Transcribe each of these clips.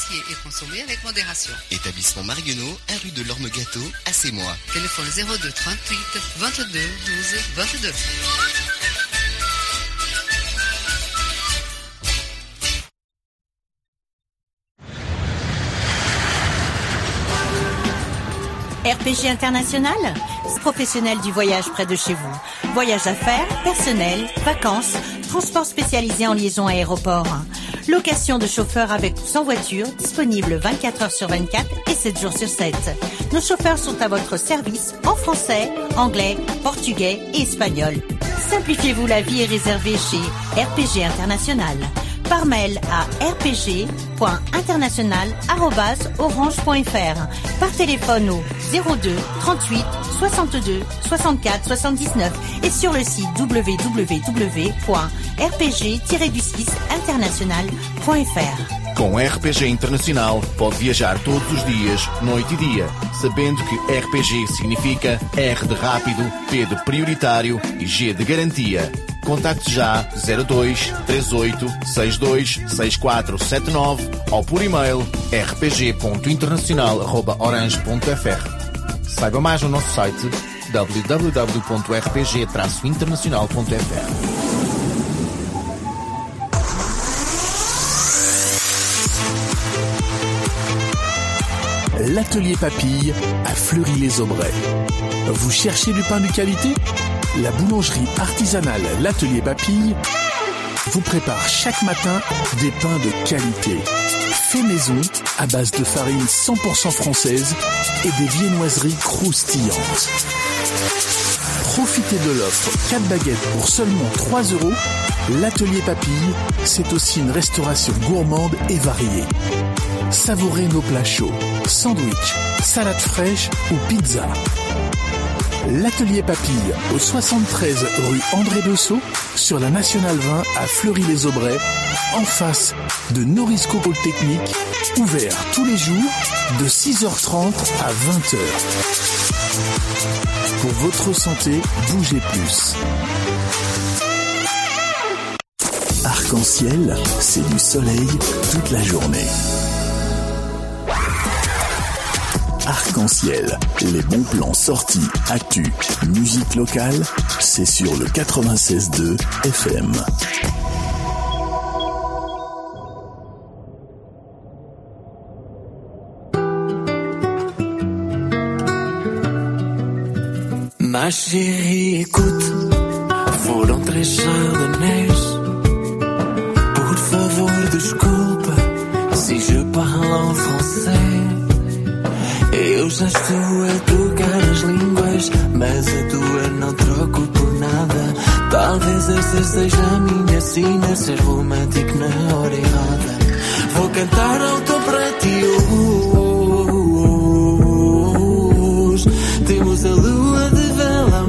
apprécier et consommer avec modération. Établissement Marguenot, 1 rue de l'Orme-Gâteau, à Sémois. Téléphone 02 38 22 12 22. RPG International, professionnel du voyage près de chez vous. Voyage d'affaires, personnel, vacances, transport spécialisé en liaison aéroport. Location de chauffeurs avec ou sans voiture, disponible 24 heures sur 24 et 7 jours sur 7. Nos chauffeurs sont à votre service en français, anglais, portugais et espagnol. Simplifiez-vous la vie et réservez chez RPG International. Par mail à rpg.international@orange.fr. Par téléphone au 02 38 62 64 79 et sur le site www.rpg-international.fr. Com RPG Internacional pode viajar todos os dias, noite e dia, sabendo que RPG significa R de rápido, P de prioritário e G de garantia. Contacte já 02 38 62 6479 ou por e-mail rpg.internacional@orange.fr. Saiba mais no nosso site www.rpg-internacional.fr. L'atelier Papille à Fleury-les-Aubrais. Vous cherchez du pain de qualité ? La boulangerie artisanale L'Atelier Papille vous prépare chaque matin des pains de qualité. Fait maison à base de farine 100% française et des viennoiseries croustillantes. Profitez de l'offre 4 baguettes pour seulement 3 €. L'Atelier Papille, c'est aussi une restauration gourmande et variée. Savourez nos plats chauds, sandwich, salade fraîche ou pizza. L'Atelier Papille, au 73 rue André Bessot, sur la Nationale 20 à Fleury-les-Aubrais, en face de Norisco Polytechnique, ouvert tous les jours de 6h30 à 20h. Pour votre santé, bougez plus. Arc-en-ciel, c'est du soleil toute la journée. Arc-en-ciel, les bons plans sortis, actu, musique locale, c'est sur le 96.2 FM. Ma chérie, écoute, foram 3 chardonnays. Por favor, desculpa se je parle en français. Eu já estou a trocar as línguas, mas a tua não troco por nada. Talvez esta seja a minha sina, ser romântico na hora errada. Vou cantar alto para ti hoje. Temos a lua de vela,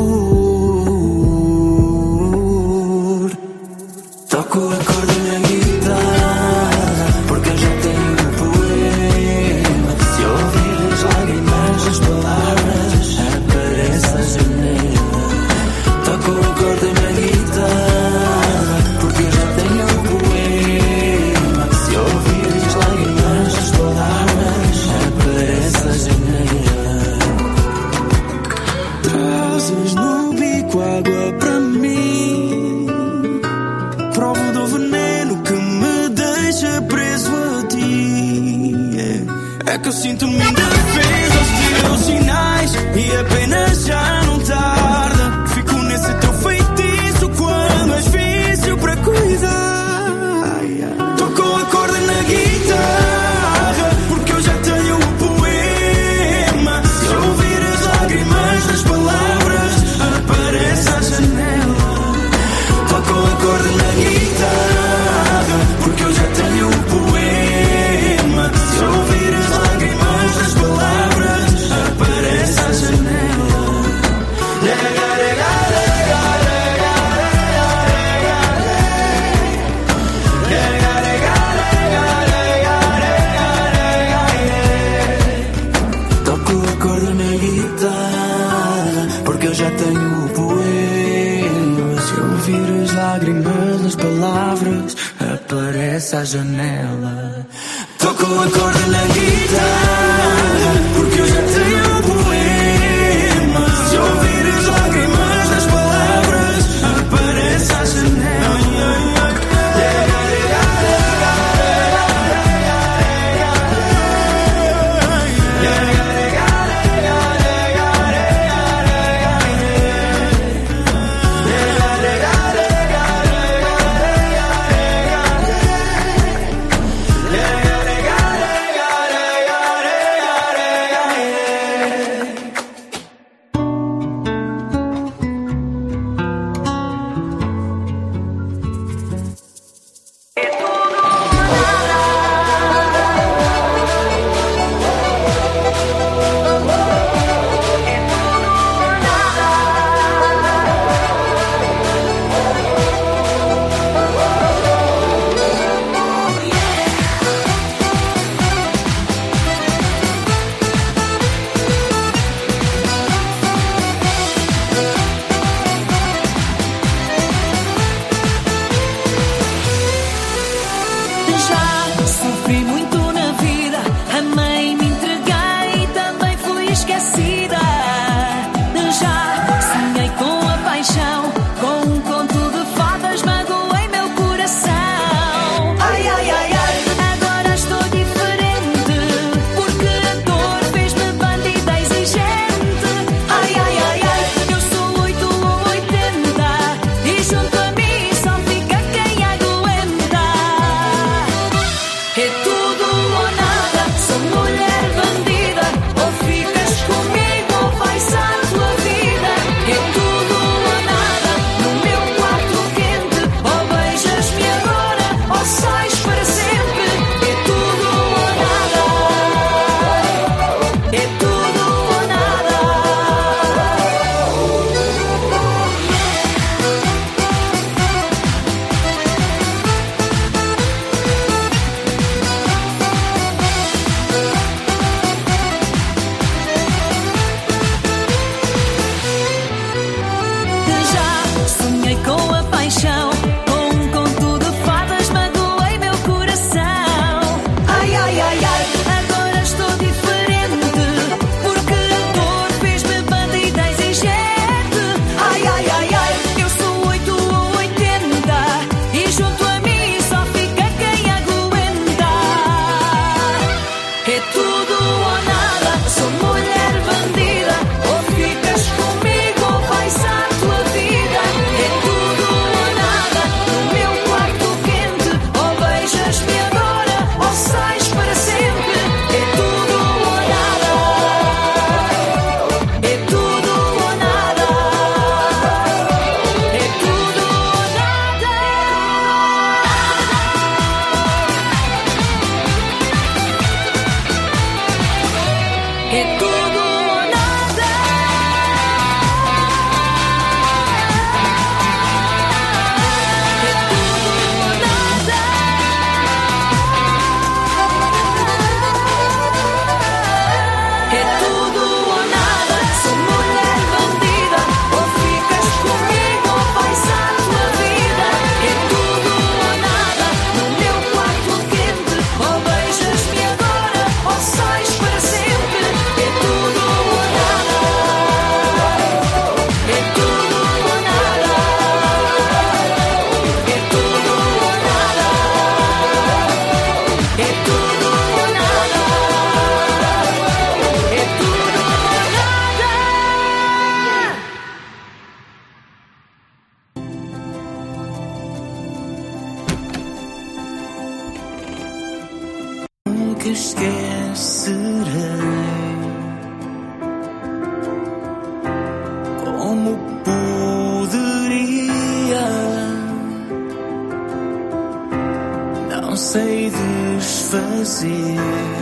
amor. Toco a corda na guitarra, porque eu já tenho um poema. Se ouvires lágrimas nas palavras, aparece a janela. Toco a corda na guitarra, porque eu já tenho um poema. Se ouvires lágrimas nas palavras, aparece a janela. Trazes no bico água para mim, provo do veneno que me deixa preso a ti. É que eu sinto-me indefeso aos teus sinais e apenas já não tarda. Fico nesse teu feitiço quando és vício para cuidar. Toco a corda na guitarra, porque eu já tenho um poema. Se ouvir as lágrimas nas palavras, aparece a janela. Toco a corda na guitarra, porque eu já tenho um poema. Se ouvir as lágrimas nas palavras, aparece a janela. Toco a corda na guitarra, porque eu já tenho o poema. Se ouvir as lágrimas nas palavras, aparece a janela. Toco o acorde na guitarra, porque eu já tenho um poema. Se ouvires lágrimas nas palavras, aparece à janela. Como poderia? Não sei desfazer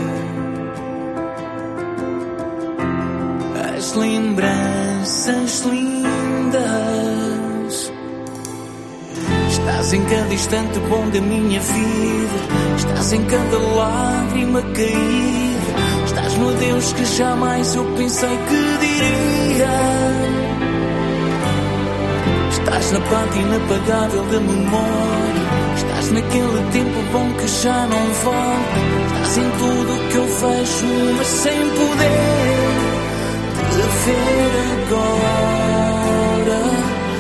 as lembranças lindas. Estás em cada instante bom da minha vida, estás em cada lágrima caída, estás no adeus que jamais eu pensei que diria. Estás na parte inapagável da memória. Estás naquele tempo bom que já não volta. Estás em tudo que eu vejo, mas sem poder te ver agora.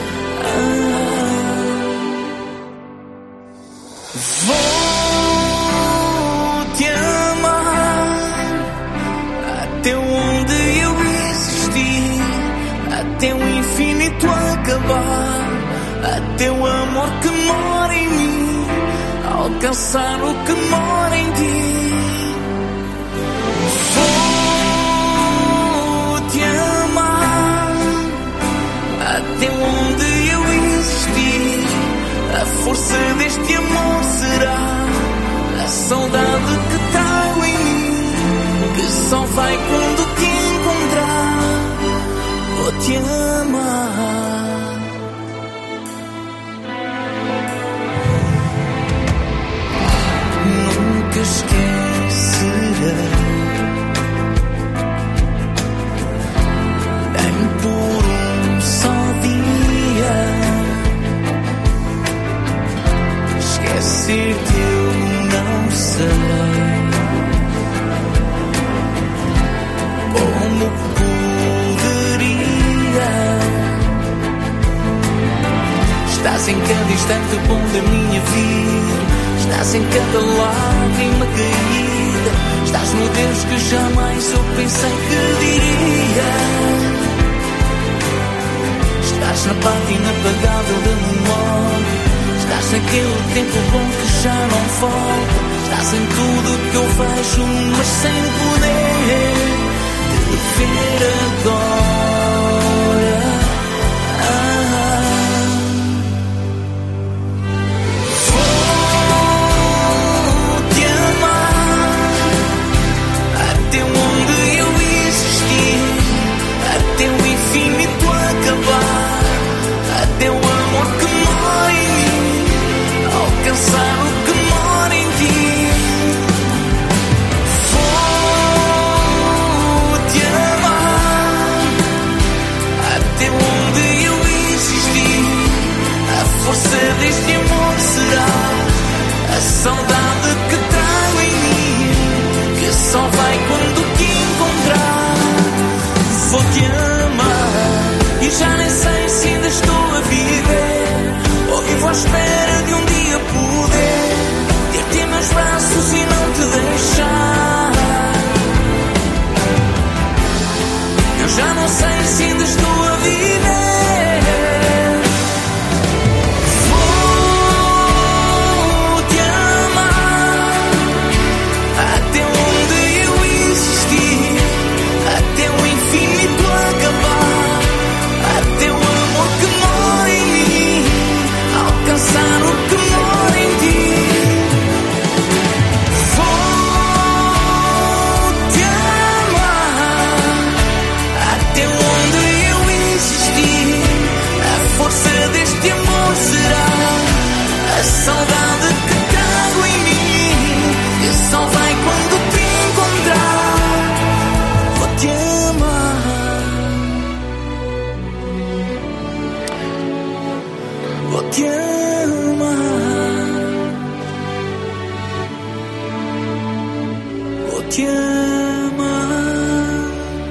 Vou-te amar até onde eu existir, até o infinito acabar, até o amor que mora em mim alcançar o que mora em ti. Vou-te amar até onde eu existir. A força deste amor será a saudade que trago em mim, que só vai quando te encontrar. Vou-te amar. Nunca esquecerei, nem por um só dia. Esquecer-te eu não sei como poderia. Estás em cada instante bom da minha vida. Estás em cada lágrima caída. Estás no Deus que jamais eu pensei que diria. Estás na parte inapagável da memória. Estás naquele tempo bom que já não volta. Estás em tudo que eu vejo, mas sem poder te ver agora. Vou-te amar até onde eu existir, até o infinito acabar, até o amor que mora em mim alcançar o que mora em ti. Vou-te amar até onde eu existir. A força deste amor será a saudade que trago em mim, que só vai quando te encontrar. Vou-te amar e já nem sei se ainda estou a viver ou vivo à espera de um dia poder ter-te em meus braços e não te deixar. Eu já não sei se ainda estou a viver. Vou-te amar até onde eu existir, até o infinito acabar, até o amor que mora em mim alcançar o que mora em ti. Vou-te amar até onde eu existir. A força deste amor será a saudade que trago em mim, que só vai quando te encontrar. Vou-te amar. Vou-te amar. Vou-te amar.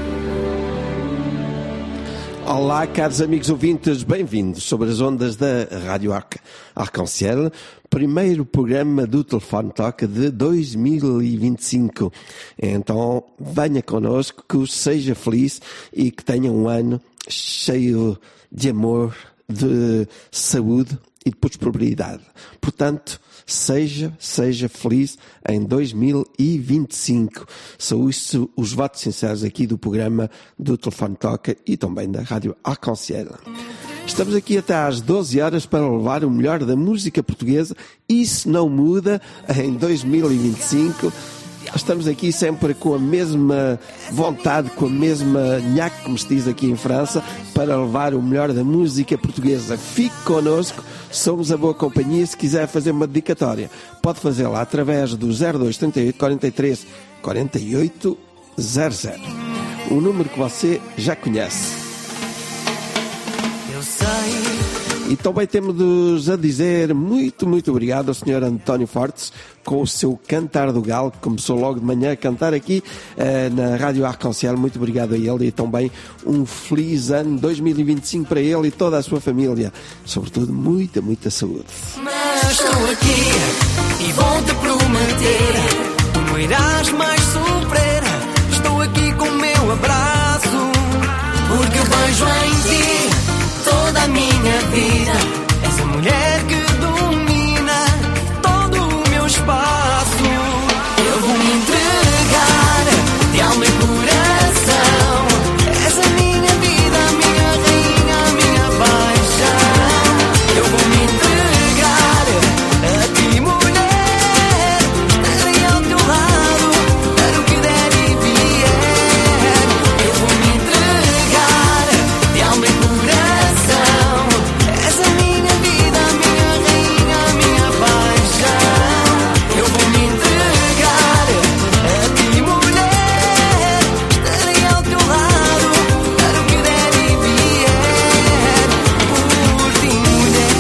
Olá, caros amigos ouvintes, bem-vindos sobre as ondas da Rádio Arc-en-Ciel, primeiro programa do Telefone Toca de 2025. Então, venha connosco, que seja feliz e que tenha um ano cheio de amor, de saúde e de prosperidade. Portanto, seja feliz em 2025. São isso os votos sinceros aqui do programa do Telefone Toca e também da Rádio Arc-en-Ciel. Estamos aqui até às 12 horas para levar o melhor da música portuguesa. Isso não muda em 2025. Estamos aqui sempre com a mesma vontade, com a mesma nhaque, como se diz aqui em França, para levar o melhor da música portuguesa. Fique connosco, somos a boa companhia. Se quiser fazer uma dedicatória, pode fazê-la através do 0238 43 48 00. O número que você já conhece. Eu sei, E também temos a dizer muito obrigado ao Sr. António Fortes com o seu Cantar do Galo, que começou logo de manhã a cantar aqui na Rádio Arconciel. Muito obrigado a ele e também um feliz ano 2025 para ele e toda a sua família. Sobretudo, muita saúde. Mas estou aqui e vou-te prometer, tu não irás mais sofrer. Estou aqui com o meu abraço, porque eu vejo em ti toda a minha vida. És a mulher que domina todo o meu espaço. Eu vou me entregar de alma e coração. És a minha vida, a minha rainha, a minha paixão. Eu vou me entregar a ti, mulher. Estarei ao teu lado para o que der e vier. Eu vou me entregar de alma e coração. És a minha vida, a minha rainha, a minha paixão. Eu vou me entregar a ti, mulher. Estarei ao teu lado para o que der e vier. Por ti, mulher.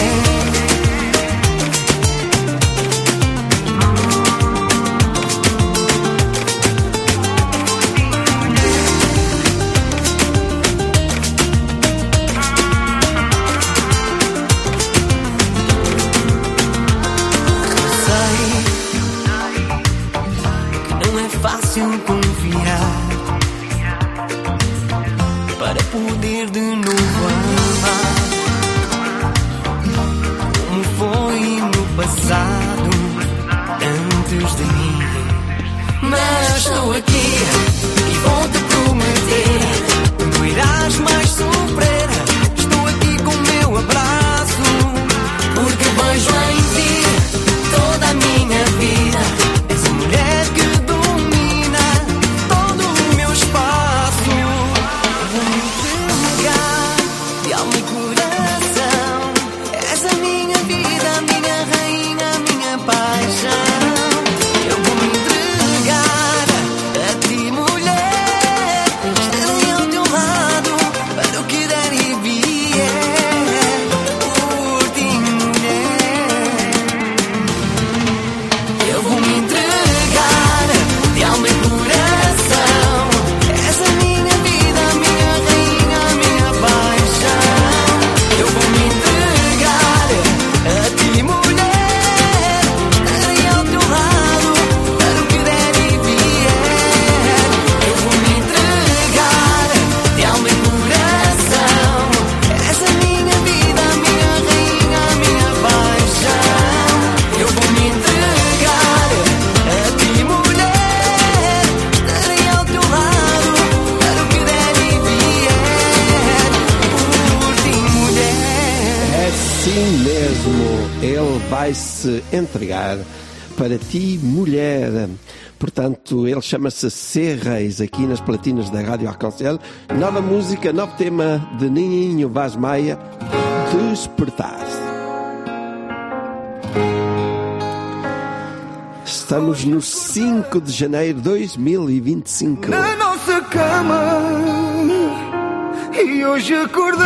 Sei que não é fácil confiar para poder de novo amar como foi no passado antes de mim. Mas estou aqui e vou-te prometer, não irás mais sofrer. Estou aqui com o meu abraço, porque vejo em ti toda a minha vida. És a mulher que domina todo o meu espaço. Vou me entregar de alma e coração. És a minha vida, a minha rainha, a minha paixão. Eu vou me entregar a ti, mulher. Estarei ao teu lado para o que der e vier. Por ti, mulher. Eu vou me entregar de alma e coração. És a minha vida, a minha rainha, a minha paixão. Eu vou me entregar a ti, mulher. Estarei ao teu lado para o que der e vier. Eu vou me entregar de alma e coração. És a minha vida, a minha rainha, a minha paixão. Eu vou me entregar a ti, mulher. Estarei ao teu lado para o que der e vier. Por ti, mulher. É assim mesmo, ele vai se entregar para ti, mulher. Portanto, ele chama-se C. Reis, aqui nas platinas da Rádio Arconciel. Nova música, novo tema de Ninho Vaz Maia, Despertar. Estamos no 5 de janeiro de 2025. Na nossa cama e hoje acordei,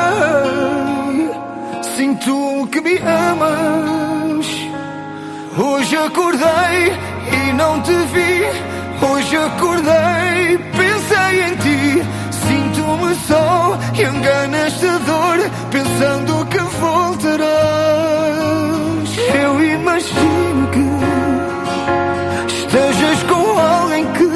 sinto que me amas. Hoje acordei e não te vi. Hoje acordei, pensei em ti. Sinto-me só e engana esta dor, pensando que voltarás. Eu imagino que estejas com alguém que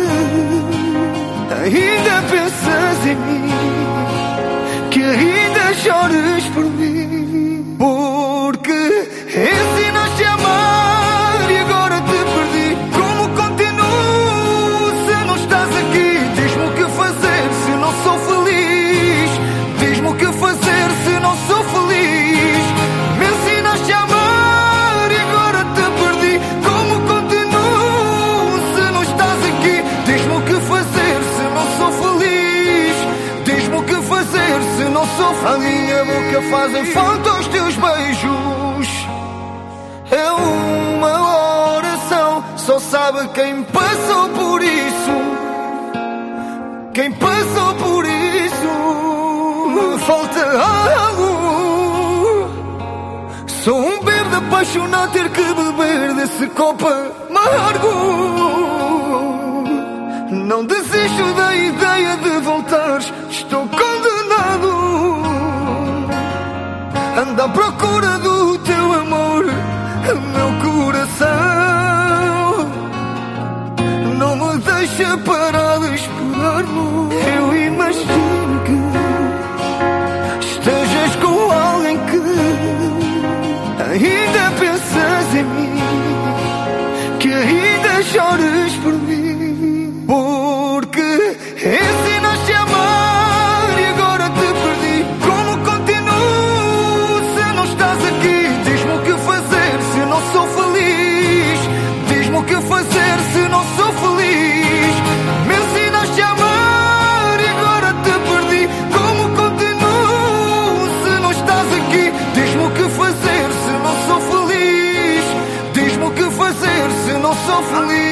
ainda pensas em mim, que ainda chores por mim, porque ensinaste a amar e agora te perdi. Como continuo se não estás aqui? Diz-me o que fazer se não sou feliz. Diz-me o que fazer se não sou feliz. Me ensinaste a amar e agora te perdi. Como continuo se não estás aqui? Diz-me o que fazer se não sou feliz. Diz-me o que fazer se não sou feliz. A minha boca fazem falta os teus beijos. É uma oração, só sabe quem passou por isso. Quem passou por isso. Me falta algo apaixonar, ter que beber desse copo amargo. Não desisto da ideia de voltar, estou condenado. Ando à procura do teu amor, meu coração não me deixa parar de esperar-me. Eu imagino que estejas com alguém que ainda pensas em mim, que ainda chores por mim, porque ensinaste a amar e agora te perdi. Como continuo se não estás aqui? Diz-me o que fazer se não sou feliz. Diz-me o que fazer se não sou feliz. Me ensinaste a amar e agora te perdi. Como continuo se não estás aqui? Diz-me o que fazer se não sou feliz. Diz-me o que fazer se não sou feliz.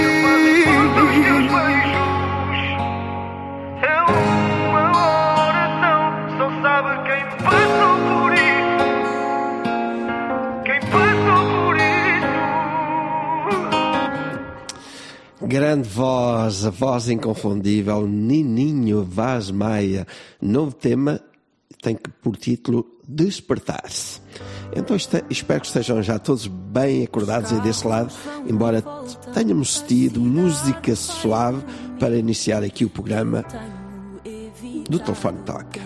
Grande voz, a voz inconfundível, Nininho Vaz Maia. Novo tema tem por título Despertar-se. Então espero que estejam já todos bem acordados aí desse lado, embora tenhamos tido música suave para iniciar aqui o programa do Telefone Toca.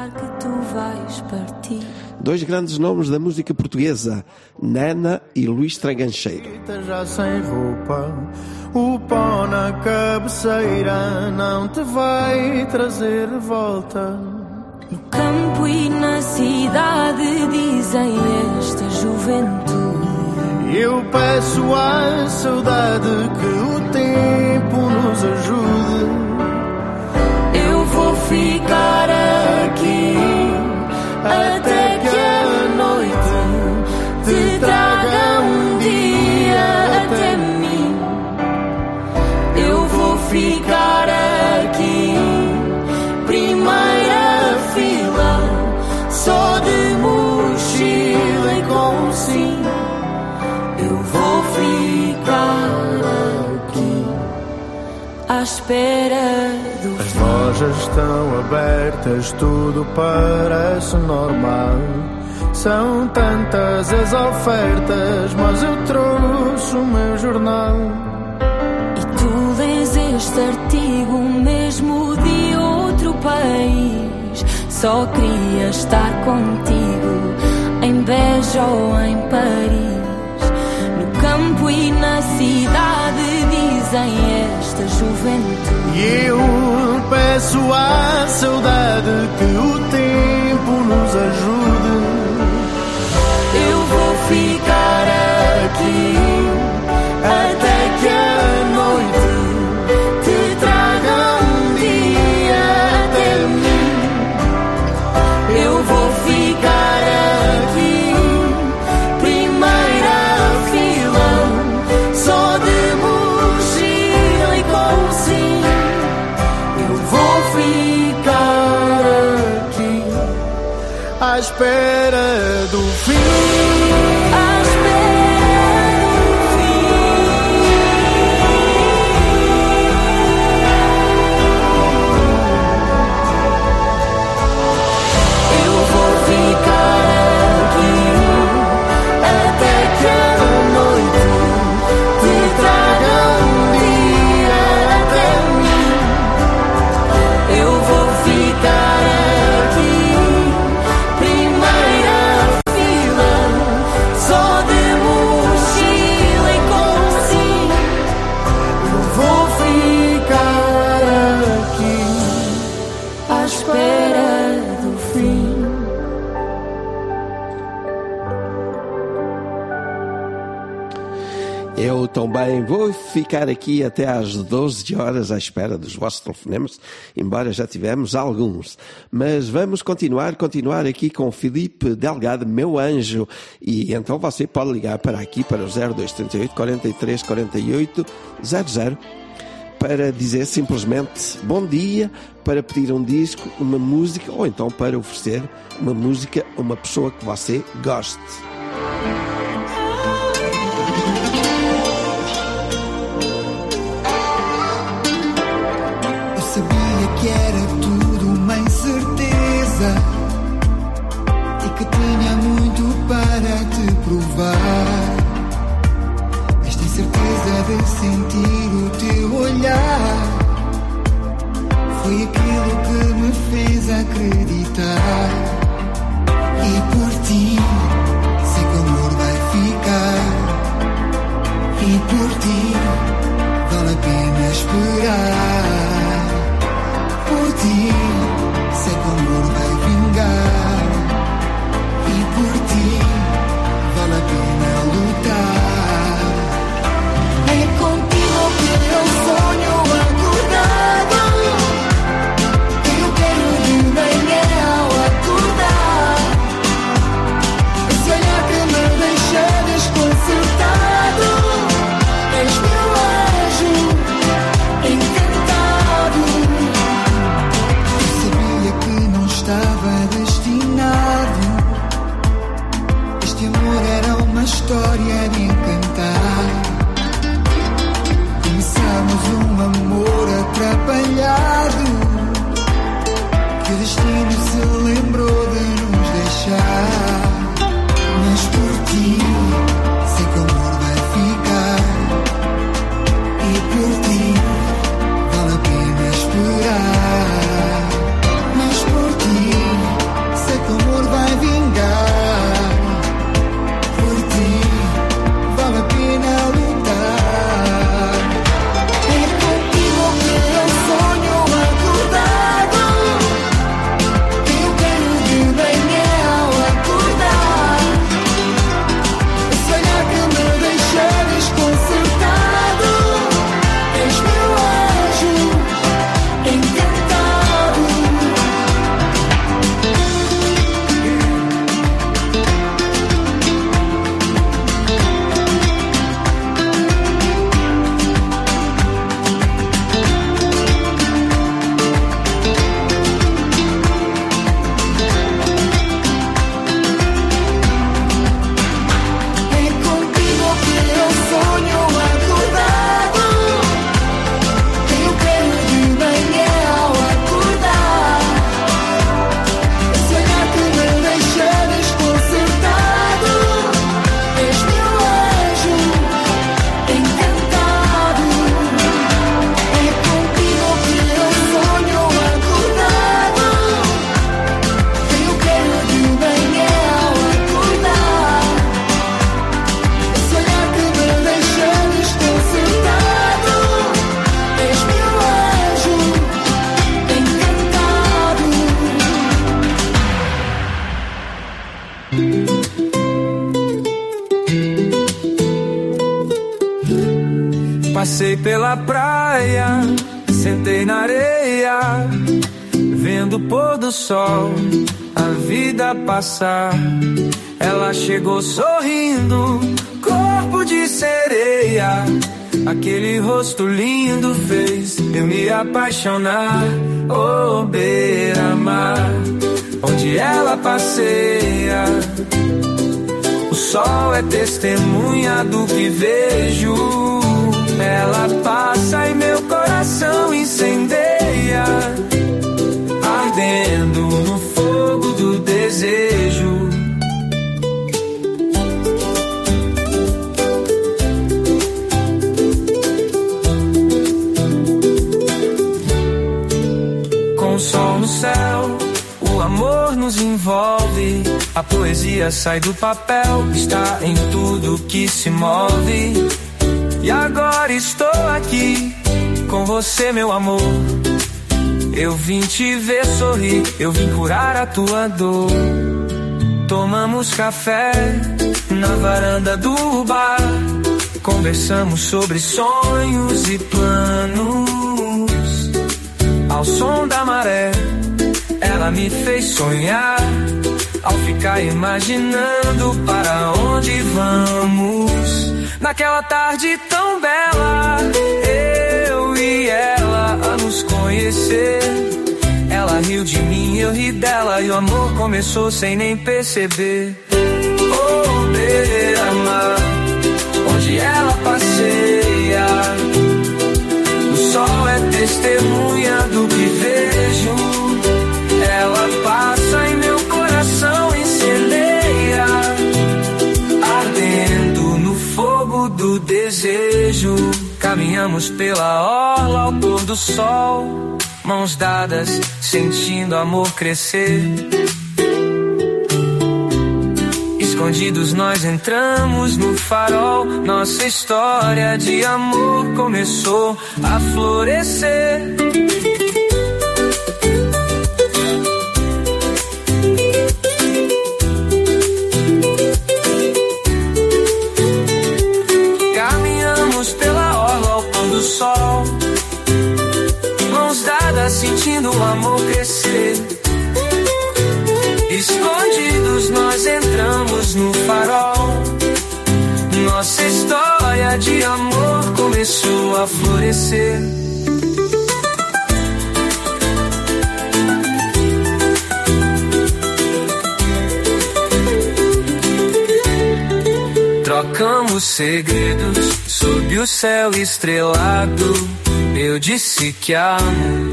Dois grandes nomes da música portuguesa, Nena e Luís Tragancheiro. Já sem roupa, o pó na cabeceira não te vai trazer volta. No campo e na cidade dizem esta juventude. Eu peço à saudade que o tempo nos ajude. Eu vou ficar aqui até que a noite te traga um dia até mim. Eu vou ficar aqui, primeira fila, só de mochila e com sim. Eu vou ficar aqui à espera do As lojas estão abertas, tudo parece normal. São tantas as ofertas, mas eu trouxe o meu jornal. E tu lês este artigo mesmo de outro país. Só queria estar contigo em Beja ou em Paris. No campo e na cidade dizem esta juventude. E eu peço à saudade que o tempo nos ajude. Eu vou ficar aqui até que a noite te traga um dia até mim. Eu vou ficar aqui, primeira fila, só de mochila e com sim. Eu vou ficar aqui à espera do fim. Eu também vou ficar aqui até às 12 horas à espera dos vossos telefonemas, embora já tivemos alguns. Mas vamos continuar aqui com o Filipe Delgado, meu anjo. E então você pode ligar para aqui, para o 0238 43 48 00, para dizer simplesmente bom dia, para pedir um disco, uma música, ou então para oferecer uma música a uma pessoa que você goste. sentir o teu olhar. Foi aquilo que me fez acreditar. E por ti sei que o amor vai ficar. E por ti vale a pena esperar. Por ti sei que o amor vai vingar. E por ti vale a pena lutar. É contigo que eu sonho acordado. Eu quero de manhã ao acordar. Esse olhar que me deixa desconcertado. És meu anjo encantado. Eu sabia que não estava destinado. Este amor era uma história de encantar. Começamos um amor atrapalhado, que o destino se lembrou de nos deixar. Mas por ti sei que o amor vai ficar. E por ti vale a pena esperar. Mas por ti sei que o amor vai vingar. Por ti vale a pena lutar. É contigo que eu sonho acordado. Eu quero de manhã ao acordar. Esse olhar que me deixa desconcertado. És meu anjo encantado. É contigo que eu sonho acordado. Eu quero de manhã ao acordar. Esse olhar que me deixa desconcertado. És meu anjo encantado. É contigo que eu sonho acordado. Eu quero de manhã ao acordar. Esse olhar que me deixa desconcertado. És meu anjo encantado. Passei pela praia, sentei na areia, vendo o pôr do sol, a vida passar. Ela chegou sorrindo, corpo de sereia. Aquele rosto lindo fez eu me apaixonar. Oh, beira-mar, onde ela passeia. O sol é testemunha do que vejo. Ela passa e meu coração incendeia, ardendo no fogo do desejo. Com o sol no céu, o amor nos envolve. A poesia sai do papel, está em tudo que se move. E agora estou aqui com você, meu amor. Eu vim te ver sorrir, eu vim curar a tua dor. Tomamos café na varanda do bar. Conversamos sobre sonhos e planos. Ao som da maré, ela me fez sonhar. Ao ficar imaginando para onde vamos. Naquela tarde tão bela, eu e ela a nos conhecer. Ela riu de mim, eu ri dela, e o amor começou sem nem perceber. Oh, beira-mar, onde ela passeia. O sol é testemunha do que vejo. Ela passa e meu coração incendeia, ardendo no fogo do desejo. Caminhamos pela orla ao pôr do sol, mãos dadas, sentindo amor crescer. Escondidos nós entramos no farol, nossa história de amor começou a florescer. Caminhamos pela orla ao pôr do sol, mãos dadas, sentindo o amor crescer. Escondidos nós entramos no farol, nossa história de amor começou a florescer. Trocamos segredos sob o céu estrelado. Eu disse que amo.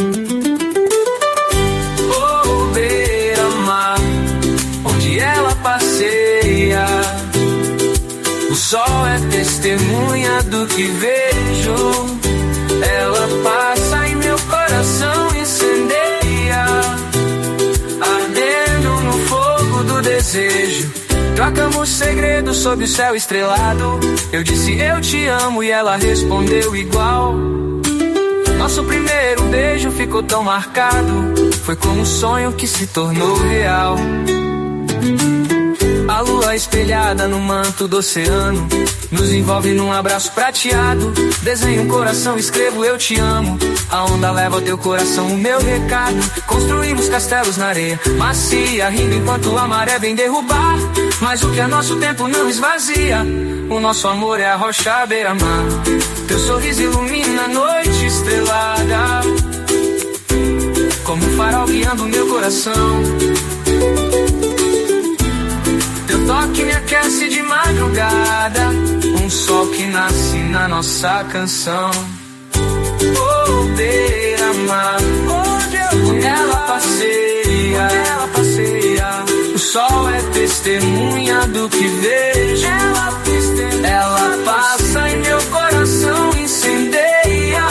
Ela passeia, o sol é testemunha do que vejo. Ela passa e meu coração incendeia, ardendo no fogo do desejo. Trocamos segredos sob o céu estrelado. Eu disse eu te amo e ela respondeu igual. Nosso primeiro beijo ficou tão marcado, foi como um sonho que se tornou real. A lua espelhada no manto do oceano nos envolve num abraço prateado. Desenho um coração, escrevo eu te amo. A onda leva ao teu coração o meu recado. Construímos castelos na areia macia, rindo enquanto a maré vem derrubar. Mas o que é nosso tempo não esvazia, o nosso amor é a rocha à beira-mar. Teu sorriso ilumina a noite estrelada, como um farol guiando meu coração. Teu toque me aquece de madrugada, um sol que nasce na nossa canção. Oh, beira-mar, onde ela passeia, o sol é testemunha do que vejo. Ela passa e meu coração incendeia,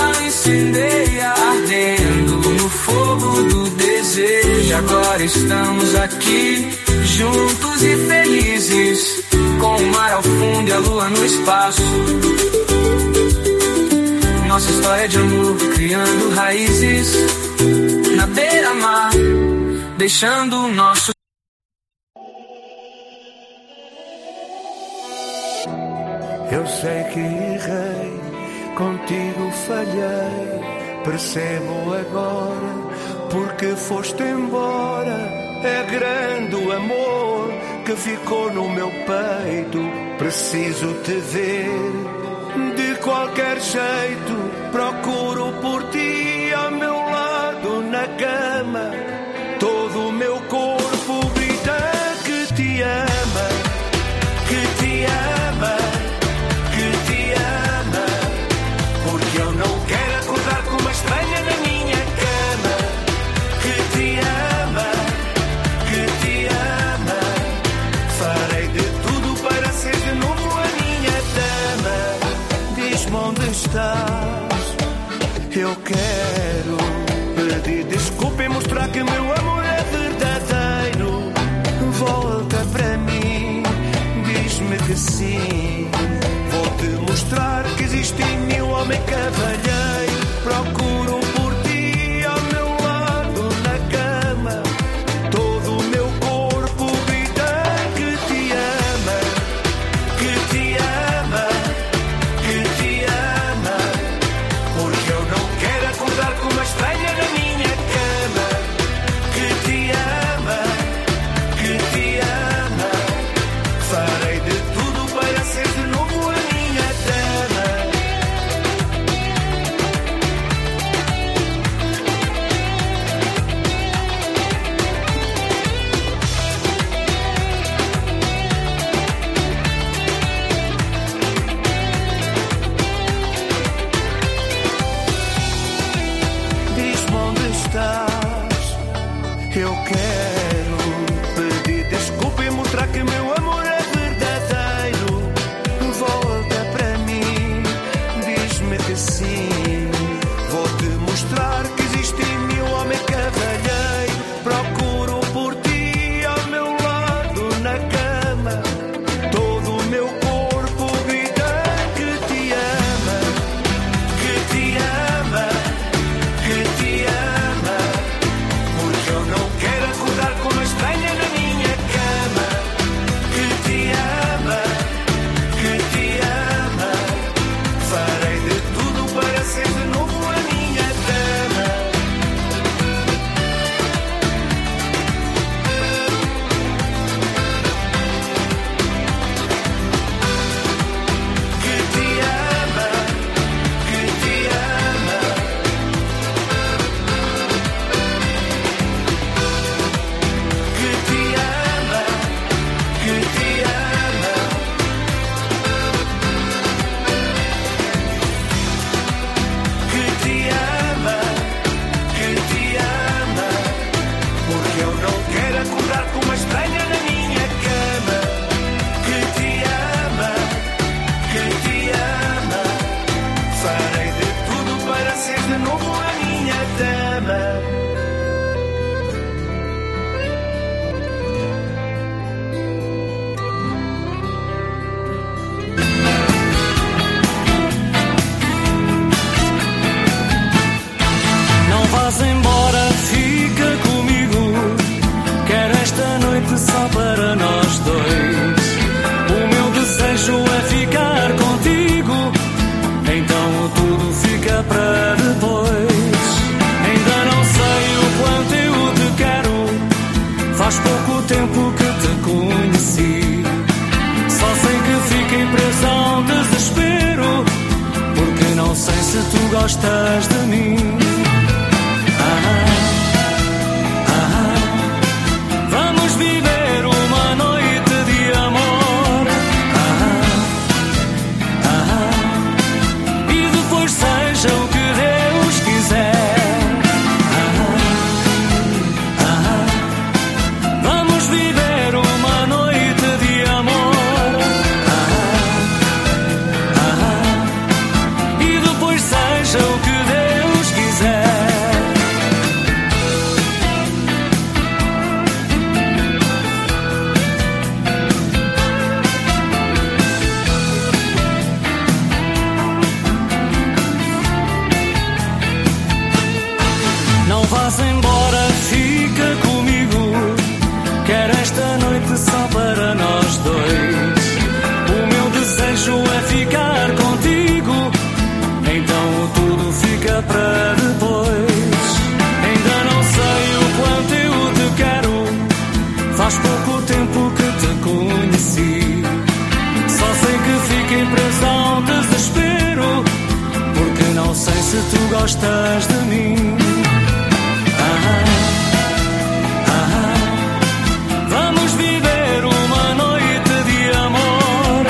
ardendo no fogo do desejo. Agora estamos aqui, juntos e felizes, com o mar ao fundo e a lua no espaço. Nossa história de amor criando raízes na beira-mar, deixando o nosso. Eu sei que errei, contigo falhei, percebo agora porque foste embora. É grande o amor que ficou no meu peito. Preciso te ver de qualquer jeito. Procuro por ti ao meu lado na cama. Todo o meu corpo grita que te ama, que te ama, que te ama. Porque eu não quero acordar com uma estranha na minha cama. Que te ama, que te ama. Farei de tudo para ser de novo a minha dama. Diz-me onde estás, eu quero pedir desculpa e mostrar que meu amor é verdadeiro. Volta para mim, diz-me que sim. Vou-te mostrar que existe em mim um homem cavalheiro. Procuro por ti ao meu lado na cama. Todo o meu corpo grita que te ama, que te ama, que te ama. Porque eu não quero acordar com uma estranha na minha cama. Que te ama, que te ama. Farei de tudo para ser de novo a minha dama. Diz-me onde estás, eu quero pedir desculpa e mostrar que meu amor é verdadeiro. Volta para mim, diz-me como a minha dama. Não vás embora, fica comigo. Quero esta noite só para nós dois. O meu desejo é ficar contigo. Então tudo fica para depois. Ainda não sei o quanto eu te quero. Faz pouco tempo que te conheci. Só sei que fiquei preso ao desespero, porque não sei se tu gostas de mim. Vamos viver uma noite de amor. E depois seja o que Deus quiser. Vamos viver uma noite de amor. E depois seja o que Deus quiser. Não vás embora, fica comigo. Quero esta noite só para nós dois. O meu desejo é ficar contigo. Então tudo fica para depois. Ainda não sei o quanto eu te quero. Faz pouco tempo que te conheci. Só sei que fiquei preso ao desespero, porque não sei se tu gostas de mim. Vamos viver uma noite de amor.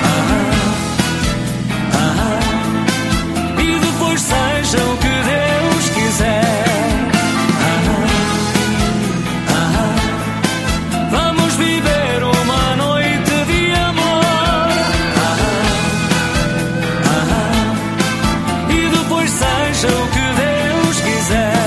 E depois seja o que Deus quiser. Vamos viver uma noite de amor. E depois seja o que Deus quiser.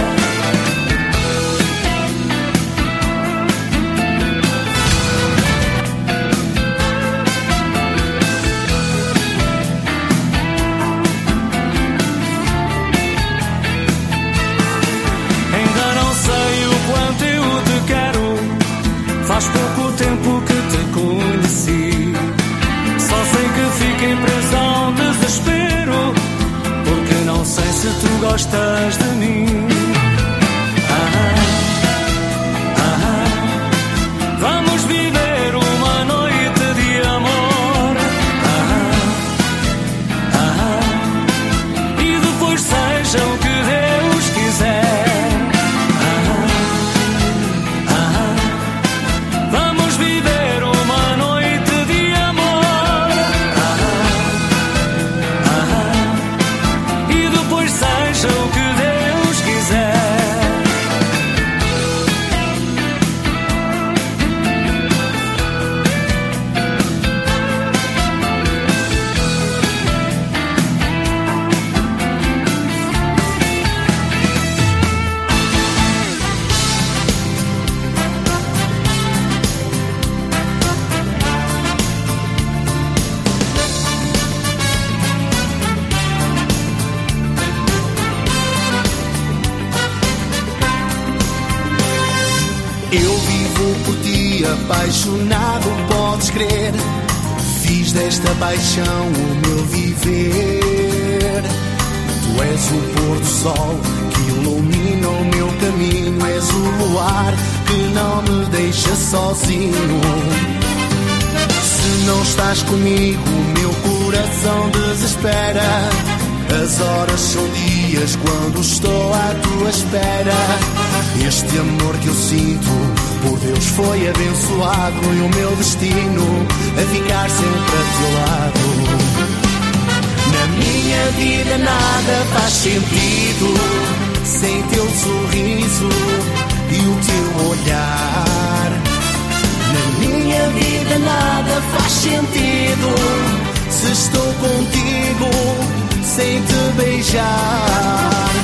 Ainda não sei o quanto eu te quero. Faz pouco tempo que te conheci. Só sei que fiquei preso ao desespero, porque não sei se tu gostas de mim. Vamos viver uma noite de amor. E depois seja o que Deus quiser. Vamos viver uma noite de amor. E depois seja o que Deus quiser. Eu vivo por ti apaixonado, podes crer. Fiz desta paixão o meu viver. Tu és o pôr do sol que ilumina o meu caminho. És o luar que não me deixa sozinho. Se não estás comigo, o meu coração desespera. As horas são dias quando estou à tua espera. Este amor que eu sinto por Deus foi abençoado, e o meu destino a ficar sempre a teu lado. Na minha vida nada faz sentido sem teu sorriso e o teu olhar. Na minha vida nada faz sentido se estou contigo sem te beijar.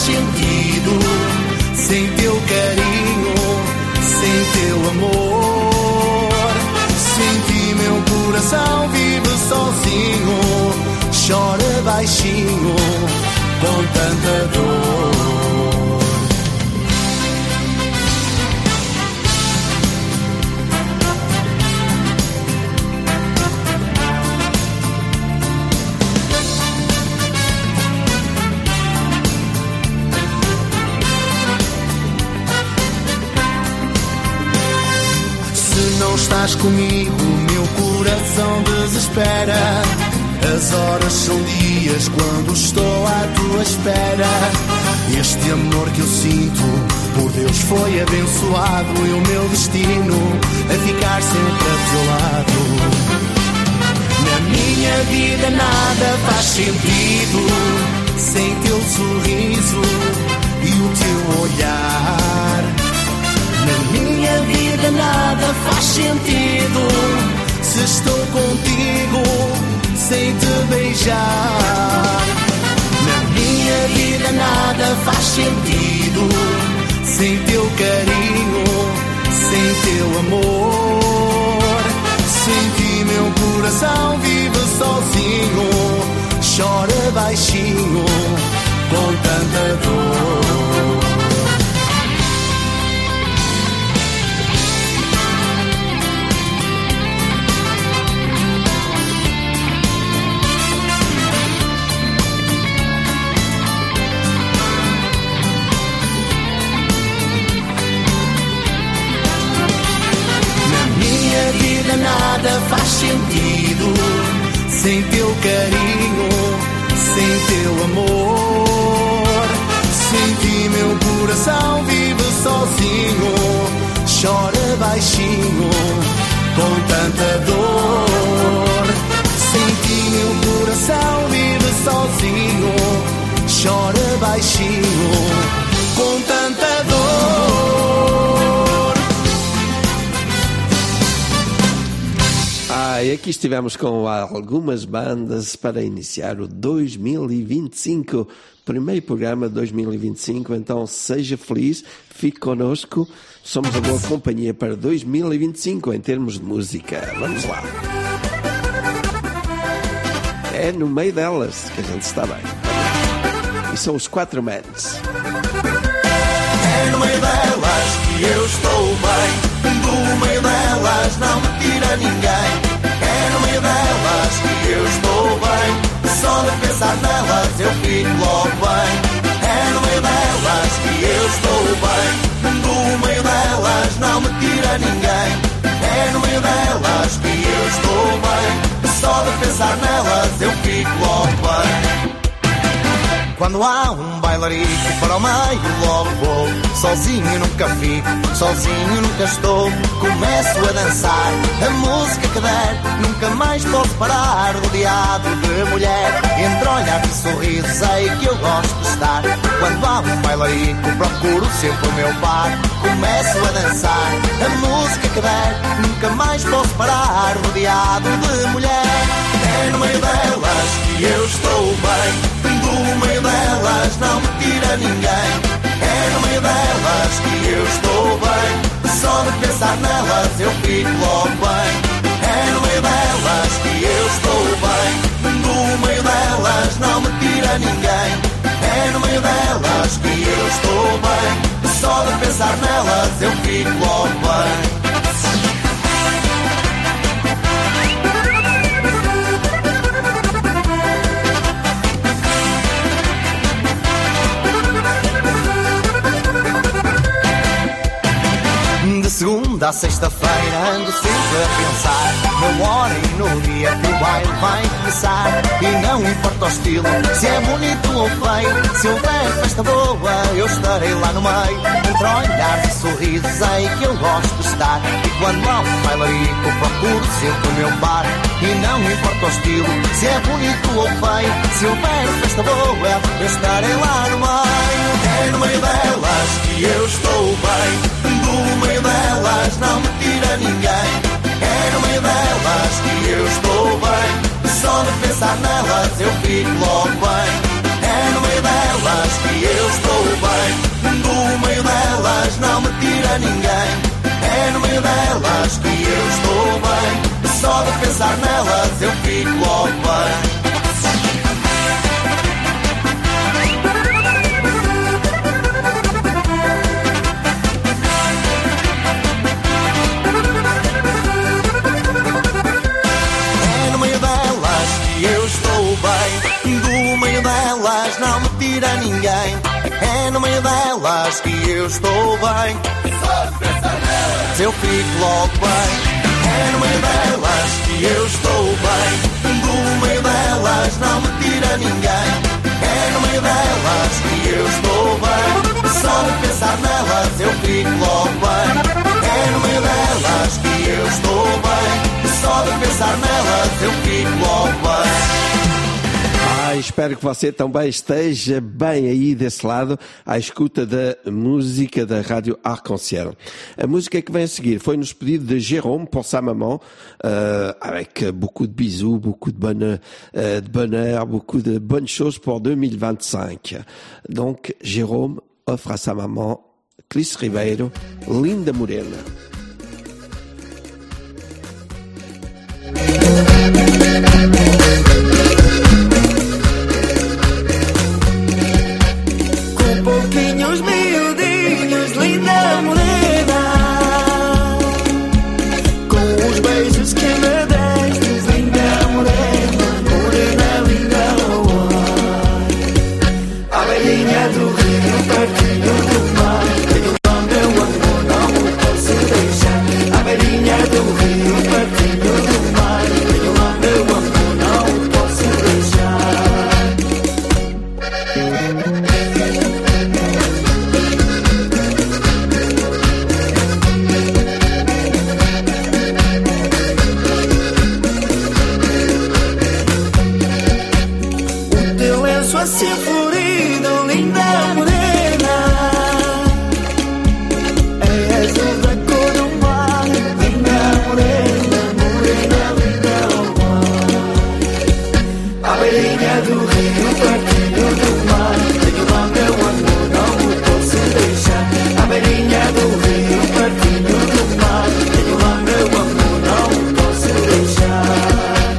sentido sem teu carinho, sem teu amor. Sem ti meu coração vive sozinho, chora baixinho com tanta dor. Estás comigo, meu coração desespera. As horas são dias quando estou à tua espera. Este amor que eu sinto por Deus foi abençoado, e o meu destino é ficar sempre a teu lado. Na minha vida nada faz sentido sem teu sorriso e o teu olhar. Na minha vida nada faz sentido se estou contigo sem te beijar. Na minha vida nada faz sentido sem teu carinho, sem teu amor. Sem ti meu coração vive sozinho, chora baixinho com tanta dor. Nada faz sentido sem teu carinho, sem teu amor. Sem ti meu coração vive sozinho, chora baixinho com tanta dor. Sem ti meu coração vive sozinho, chora baixinho com tanta dor. E aqui estivemos com algumas bandas para iniciar o 2025, primeiro programa de 2025, então seja feliz, fique connosco, somos a boa companhia para 2025 em termos de música. Vamos lá. É no meio delas que a gente está bem. E são os 4 Mans. É no meio delas que eu estou bem, do meio delas não me tira ninguém. É no meio delas que eu estou bem, só de pensar nelas eu fico logo bem. É no meio delas que eu estou bem, do meio delas não me tira ninguém. É no meio delas que eu estou bem, só de pensar nelas eu fico logo bem. Quando há um bailarico para o meio logo vou, sozinho nunca fico, sozinho nunca estou. Começo a dançar, a música que der, nunca mais posso parar, rodeado de mulher. Entre olhar e sorriso sei que eu gosto de estar. Quando há um bailarico procuro sempre o meu par. Começo a dançar, a música que der, nunca mais posso parar, rodeado de mulher. É no meio delas que eu estou bem, do meio delas não me tira ninguém. É no meio delas que eu estou bem, só de pensar nelas eu fico logo bem. É no meio delas que eu estou bem, do meio delas não me tira ninguém. É no meio delas que eu estou bem, só de pensar nelas eu fico logo bem. De segunda a sexta-feira ando sempre a pensar na hora e no dia que o baile vai começar. E não importa o estilo, se é bonito ou feio, se houver festa boa eu estarei lá no meio. Entre olhares e sorrisos sei que eu gosto de estar. E quando há um bailarico procuro sempre o meu par. E não importa o estilo, se é bonito ou feio, se houver festa boa eu estarei lá no meio. É no meio delas que eu estou bem, do meio delas não me tira ninguém. É no meio delas que eu estou bem, só de pensar nelas eu fico logo bem. É no meio delas que eu estou tira ninguém. É no meio delas que eu estou bem. Só de pensar nelas eu fico logo bem. Não me tira ninguém. É no meio delas que eu estou bem. Só de pensar nelas eu fico logo bem. É no meio delas que eu estou bem. Do meio delas não me tira ninguém. É no meio delas que eu estou bem. Só de pensar nelas eu fico logo bem. É no meio delas que eu estou bem. Só de pensar nelas eu fico logo bem. Espero que você também esteja bem aí desse lado, à escuta da música da Rádio Arc-en-Ciel. A música que vem a seguir foi-nos pedido de Jérôme pour sa maman, avec beaucoup de bisous, beaucoup de bonheur, beaucoup de bonnes choses pour 2025. Donc, Jérôme offre à sa maman, Cris Ribeiro, Linda Morena. Pouquinhos miudinhos, linda morena, com os beijos que me deste, linda morena, morena, linda, oh, oh. A beirinha do rio, pertinho do mar, tenho lá meu amor, não o posso deixar. A beirinha do rio, pertinho do mar, tenho lá meu amor, não o posso deixar. Assim florido, linda morena, é azul da cor do mar, linda morena, morena, linda, oh, oh. A beirinha do rio, pertinho do mar, tenho lá meu amor, não o posso deixar. A beirinha do rio, pertinho do mar, tenho lá meu amor, não o posso deixar.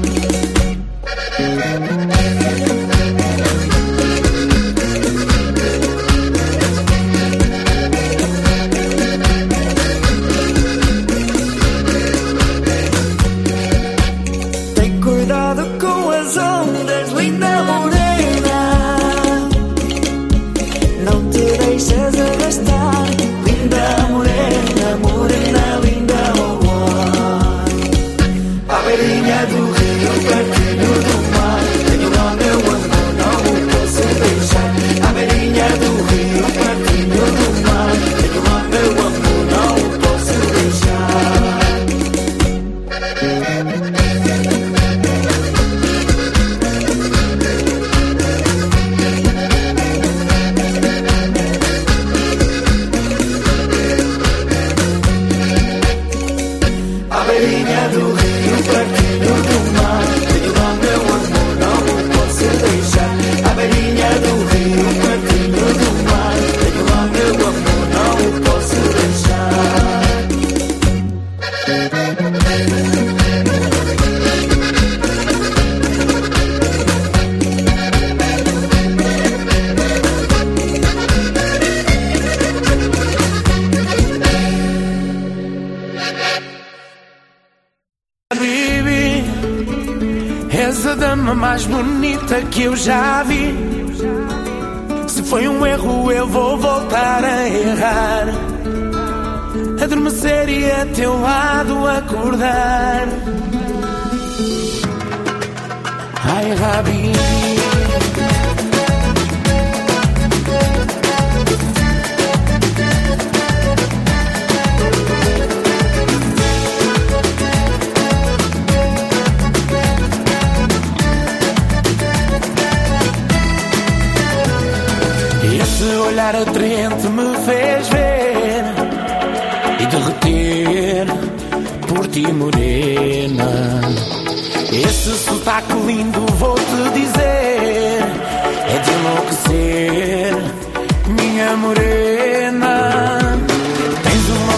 Mais bonita que eu já vi. Se foi um erro eu vou voltar a errar, adormecer e a teu lado acordar. Ai, Rabi, olhar atraente me fez ver e derreter por ti, morena. Esse sotaque lindo vou-te dizer, é de enlouquecer, minha morena. Tens uma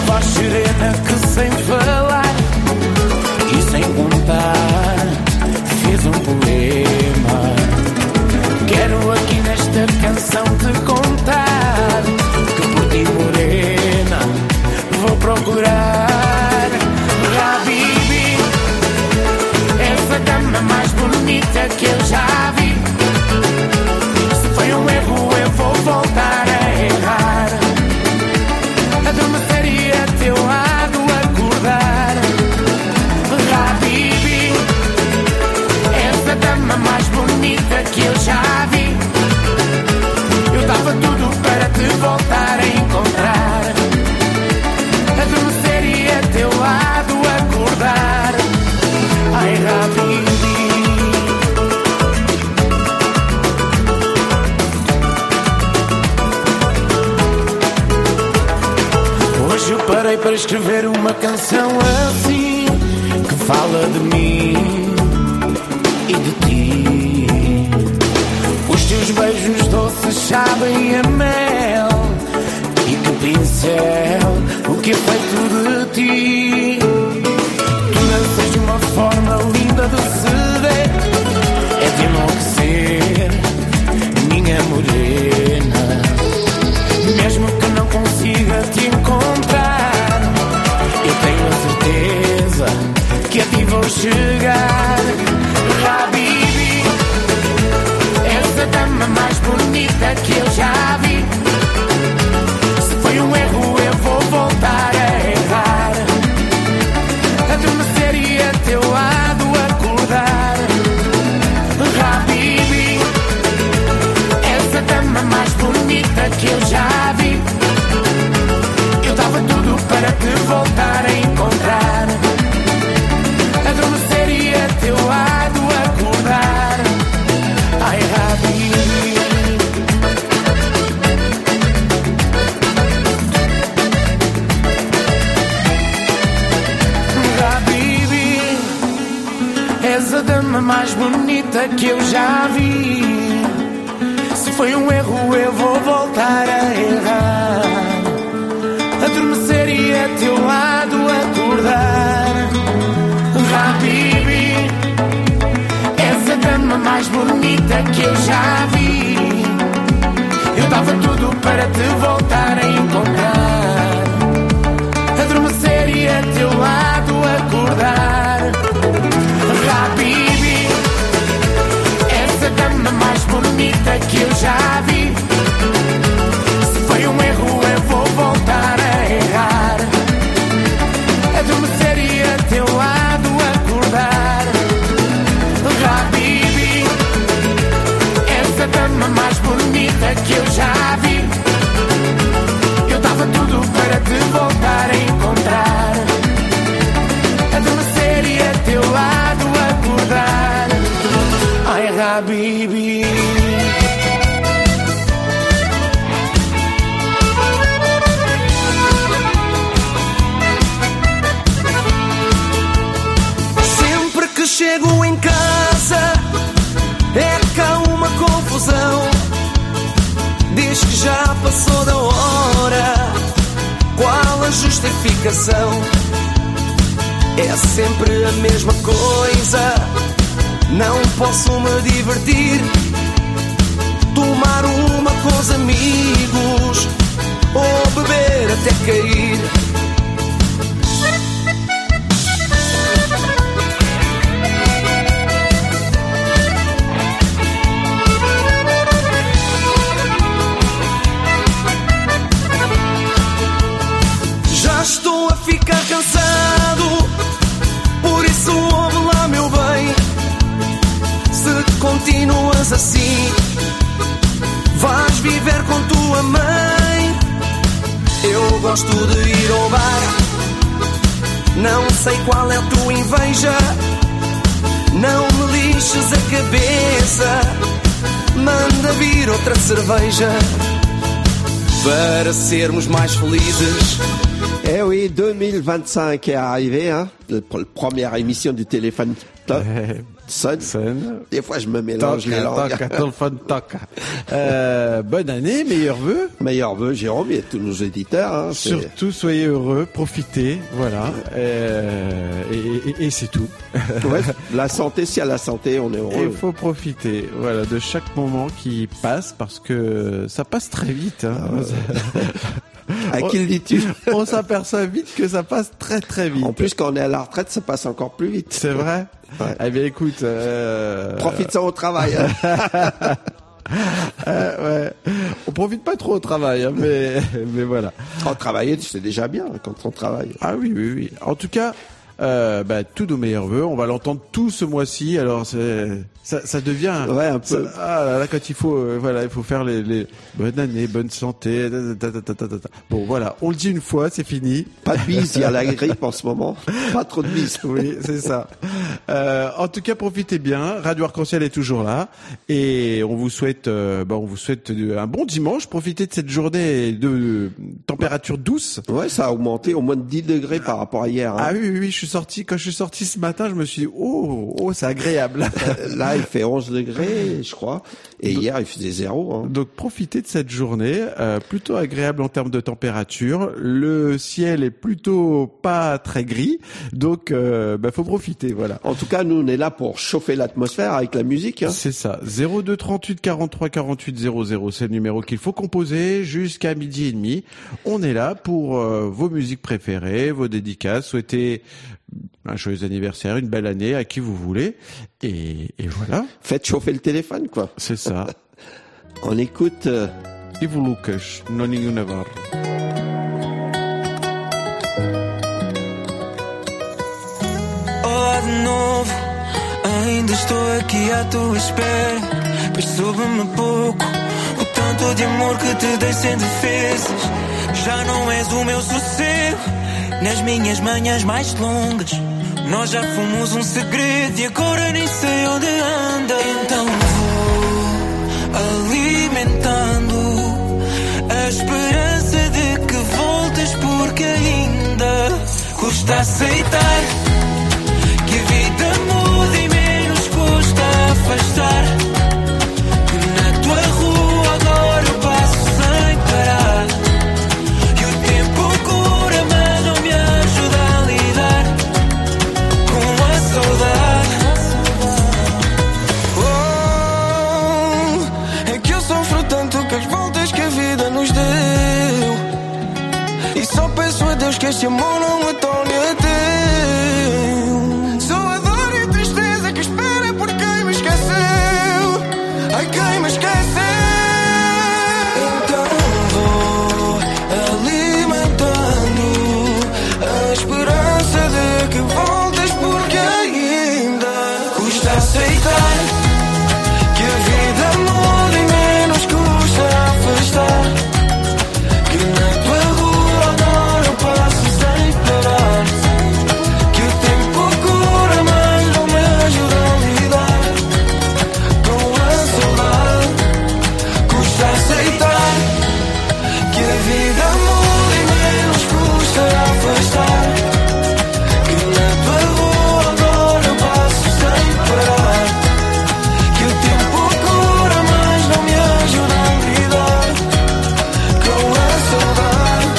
parei para escrever uma canção assim, que fala de mim e de ti. Os teus beijos doces sabem a mel, e que pincel o que é feito de ti. Tu danças de uma forma linda de se ver, é de enlouquecer, minha morena. Mesmo que não consiga te encontrar, eu tenho a certeza que a ti vou chegar. Habibi, essa dama mais bonita que eu já vi. Se foi um erro eu vou voltar a errar, adormecer e a teu lado acordar. Habibi, essa dama mais bonita que eu já vi. Eu dava tudo para te voltar a encontrar, adormecer e a teu lado acordar. Ai, Habibi. Habibi, és a dama mais bonita que eu já vi. Se foi um erro eu vou voltar a errar, adormecer e a teu lado acordar. Habibi, és a dama mais bonita que eu já vi. Eu dava tudo para te voltar a encontrar, adormecer e a teu lado acordar. Habibi, és a dama mais bonita que eu já vi. Se foi um erro eu vou voltar a errar, adormecer e a teu lado acordar. Habibi, és a dama mais bonita que eu já vi. Eu dava tudo para te voltar a encontrar, adormecer e a teu lado acordar. Ai, Habibi. Sempre que chego em casa é cá uma confusão. Diz que já passou da hora, qual a justificação? É sempre a mesma coisa. Não posso me divertir, tomar uma com os amigos ou beber até cair. Já estou a ficar cansado, por isso ouve lá, meu bem. Se continuas assim, vais viver com tua mãe. Eu gosto de ir ao bar, não sei qual é a tua inveja. Não me lixes a cabeça, manda vir outra cerveja para sermos mais felizes. Eh oui, 2025 est arrivé, hein, première émission du téléphone sonne. Des fois, je me mélange les langues. Téléphone toca. Bonne année, meilleurs vœux. Meilleurs vœux, Jérôme, et tous nos éditeurs. Hein, surtout, soyez heureux, profitez, voilà. Et c'est tout. Ouais, la santé, si à la santé, on est heureux. Il faut profiter, voilà, de chaque moment qui passe, parce que ça passe très vite. Hein. À qui le dis-tu? On s'aperçoit vite que ça passe très très vite. En plus, quand on est à la retraite, ça passe encore plus vite. C'est vrai? Ouais. Eh bien, écoute... Profite-en au travail. Ouais. On profite pas trop au travail, hein, mais voilà. En travailler, c'est déjà bien quand on travaille. Ah oui. En tout cas, tous nos meilleurs vœux, on va l'entendre tout ce mois-ci. Alors Ça devient un peu. Là quand il faut il faut faire les bonne année, bonne santé. Bon voilà, on le dit une fois, c'est fini. Pas de bise, il y a la grippe en ce moment. Pas trop de bise. Oui, c'est ça. En tout cas, profitez bien. Radio Arc-en-Ciel est toujours là et on vous souhaite un bon dimanche. Profitez de cette journée de température douce. Ouais, ça a augmenté au moins de 10 degrés par rapport à hier. Ah oui, quand je suis sorti ce matin, je me suis dit c'est agréable. Là, il fait 11 degrés, je crois. Et hier, il faisait 0. Hein. Donc, profitez de cette journée, plutôt agréable en termes de température. Le ciel est plutôt pas très gris. Donc, faut profiter, voilà. En tout cas, nous, on est là pour chauffer l'atmosphère avec la musique. Hein. C'est ça. 02 38 43 48 00, c'est le numéro qu'il faut composer jusqu'à 12h30. On est là pour vos musiques préférées, vos dédicaces, souhaiter un joyeux anniversaire, une belle année à qui vous voulez. Et voilà. Faites chauffer le téléphone, quoi. C'est ça. On écoute Ivo Lucas, Noninho Navarro. Olá de novo, ainda estou aqui à tua espera. Pois soube-me pouco o tanto de amor que te dei sem defesas. Já não és o meu sossego nas minhas manhãs mais longas. Nós já fomos um segredo e agora nem sei onde anda. Então vou alimentando a esperança de que voltes, porque ainda custa aceitar que a vida muda e menos custa afastar. Que na tua rua agora eu passo sem parar. E o tempo cura, mas não me ajuda a lidar com a saudade. Oh, é que eu sofro tanto com as voltas que a vida nos deu. E só peço a Deus que este amor não me torne a teu. Quem me esqueceu? Então vou alimentando a esperança de que voltes, porque ainda custa aceitar que a vida muda e menos custa afastar. Que na tua rua agora eu passo sem parar. Que o tempo cura, mas não me ajuda a lidar com a saudade. Custa aceitar que a vida muda e menos custa afastar. Que na tua rua agora eu passo sem parar. Que o tempo cura, mas não me ajuda a lidar com a saudade.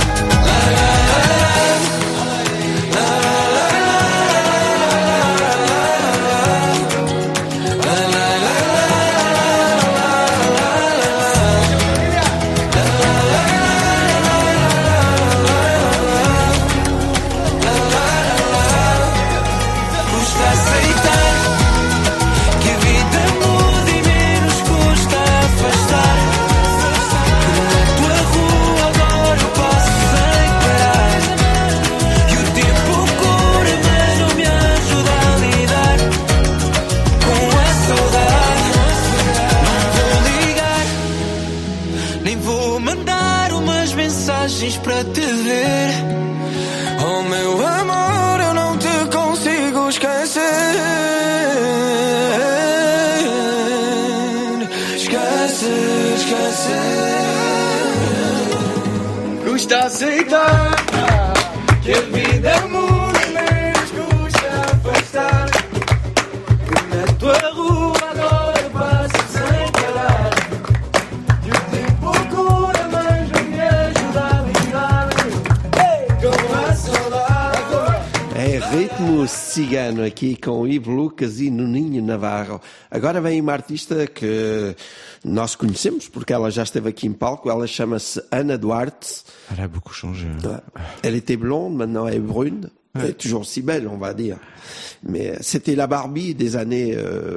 Custa aceitar que a vida muda e menos custa afastar. Que na tua rua agora eu passo sem parar. E o tempo cura, mas não me ajuda a lidar com a saudade. Não vou ligar, nem vou mandar umas mensagens para te ver. Oh meu amor, eu não te consigo esquecer. Esquecer. Custa aceitar que a vida muda e menos custa afastar. Que na tua rua agora eu passo sem parar. Que o tempo cura, mas não me ajuda a lidar com a saudade. É ritmo cigano aqui com Ivo Lucas e Noninho Navarro. Agora vem uma artista que nós conhecemos porque ela já esteve aqui em palco. Ela chama-se Ana Duarte. Elle a beaucoup changé. Elle était blonde, maintenant elle est brune. Elle est toujours si belle, on va dire. Mais c'était la Barbie des années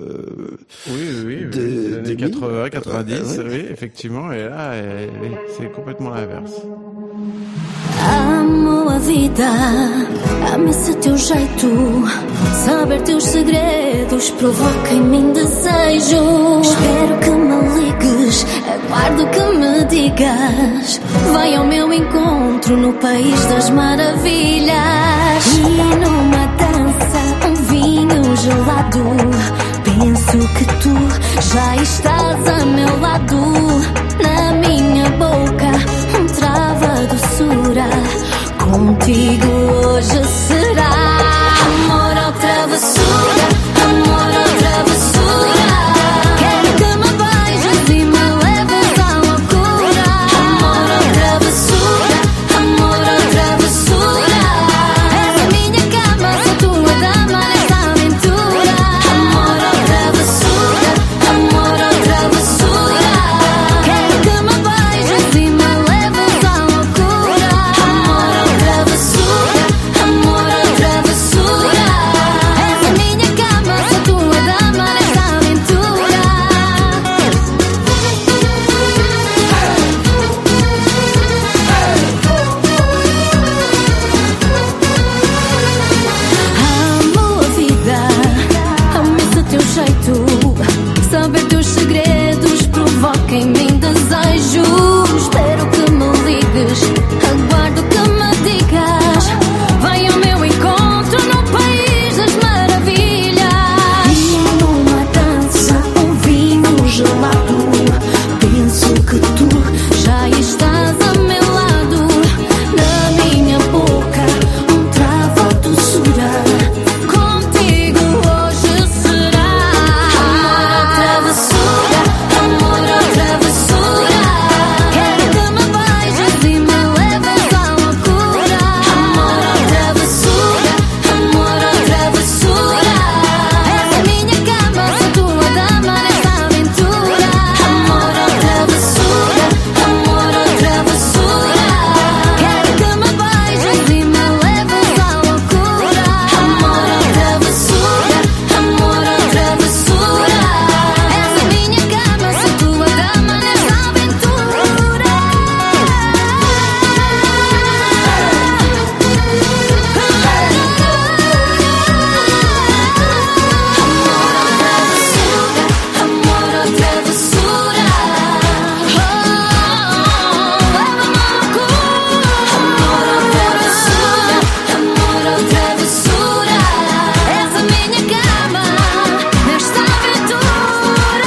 des années 80, 90, oui, effectivement. Et là, c'est complètement l'inverse. Amo a vida, amo esse teu jeito. Saber teus segredos provoca em mim desejo. Espero que me ligues, aguardo que me digas. Vai ao meu encontro no país das maravilhas. E numa dança, um vinho gelado, penso que tu já estás a meu lado. Na minha boca, um trava doçura. Contigo hoje será amor ou travessura, amor ou travessura. Quero que me beijes e me leves à loucura. Amor ou travessura, amor ou travessura. És a minha cama, sou tua dama nesta aventura. Amor ou travessura, amor ou travessura. Quero que me beijes e me leves à loucura. Amor ou travessura, amor ou travessura. És a minha cama, sou tua dama nesta aventura. Amo a vida, amo esse teu jeito. Saber teus segredos provoca em mim desejo. Espero que me ligues, aguardo que me digas. Vai ao meu encontro no país das maravilhas. E numa dança, um vinho gelado, penso que tu já estás a meu lado. Na minha boca, um trava doçura. Contigo hoje será amor ou travessura, amor ou travessura. Quero que me beijes e me leves à loucura. Amor ou travessura, amor ou travessura. És a minha cama, sou tua dama nesta aventura. Amor ou travessura, amor ou travessura. Quero que me beijes e me leves à loucura. Amor ou travessura, amor ou travessura. És a minha cama, sou tua dama nesta aventura. Amor ou travessura, leva-me à loucura. Amor ou travessura, amor ou travessura. És a minha cama nesta aventura.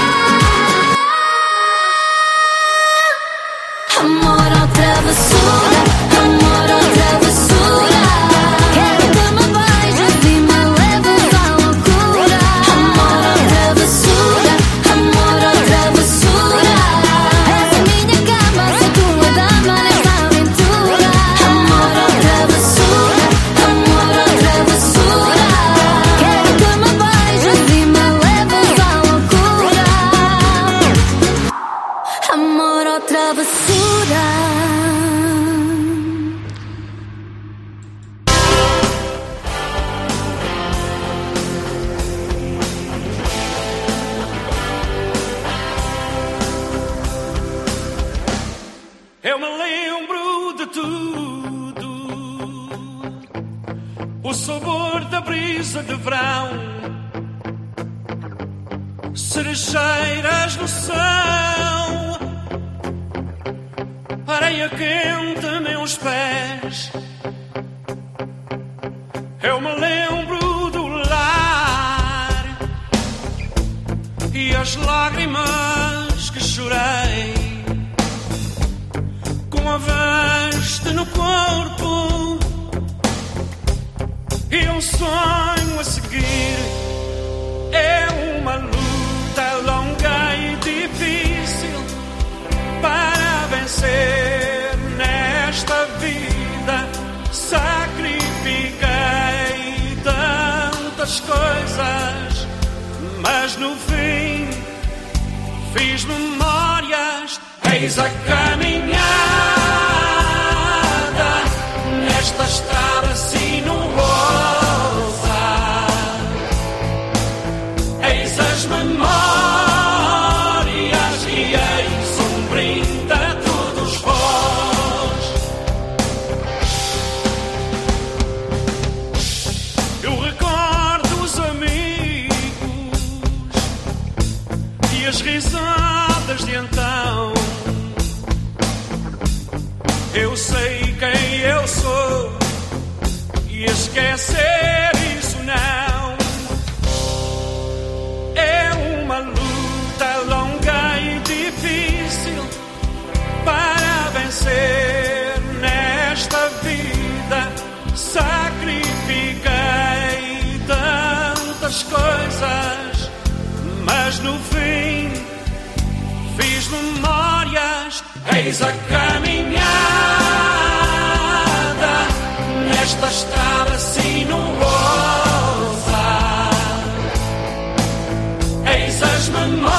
Amor ou travessura, amor ou travessura. Quero que me beijes e me leves à loucura. Amor ou travessura, amor ou travessura. És a minha cama, sou tua dama nesta aventura. Amor ou travessura, amor ou travessura. Quero que me beijes e me leves à loucura. Amor ou travessura. Eu me lembro de tudo, o sabor da brisa de verão, cerejeiras no céu, areia quente meus pés. Eu me lembro do lar e as lágrimas que chorei, com a veste no corpo e um sonho a seguir. É uma luta longa e difícil para vencer nesta vida. Sacrifiquei tantas coisas, mas no fim fiz memórias. Eis a caminhada nesta estrada sinuosa. Eis as memórias e eis um brinde a todos vós. as risadas de então. Eu sei quem eu sou e esquecer isso não. É uma luta longa e difícil para vencer nesta vida. Sacrifiquei tantas coisas, mas no fim fiz memórias. Eis a caminhada nesta estrada sinuosa. Eis as memórias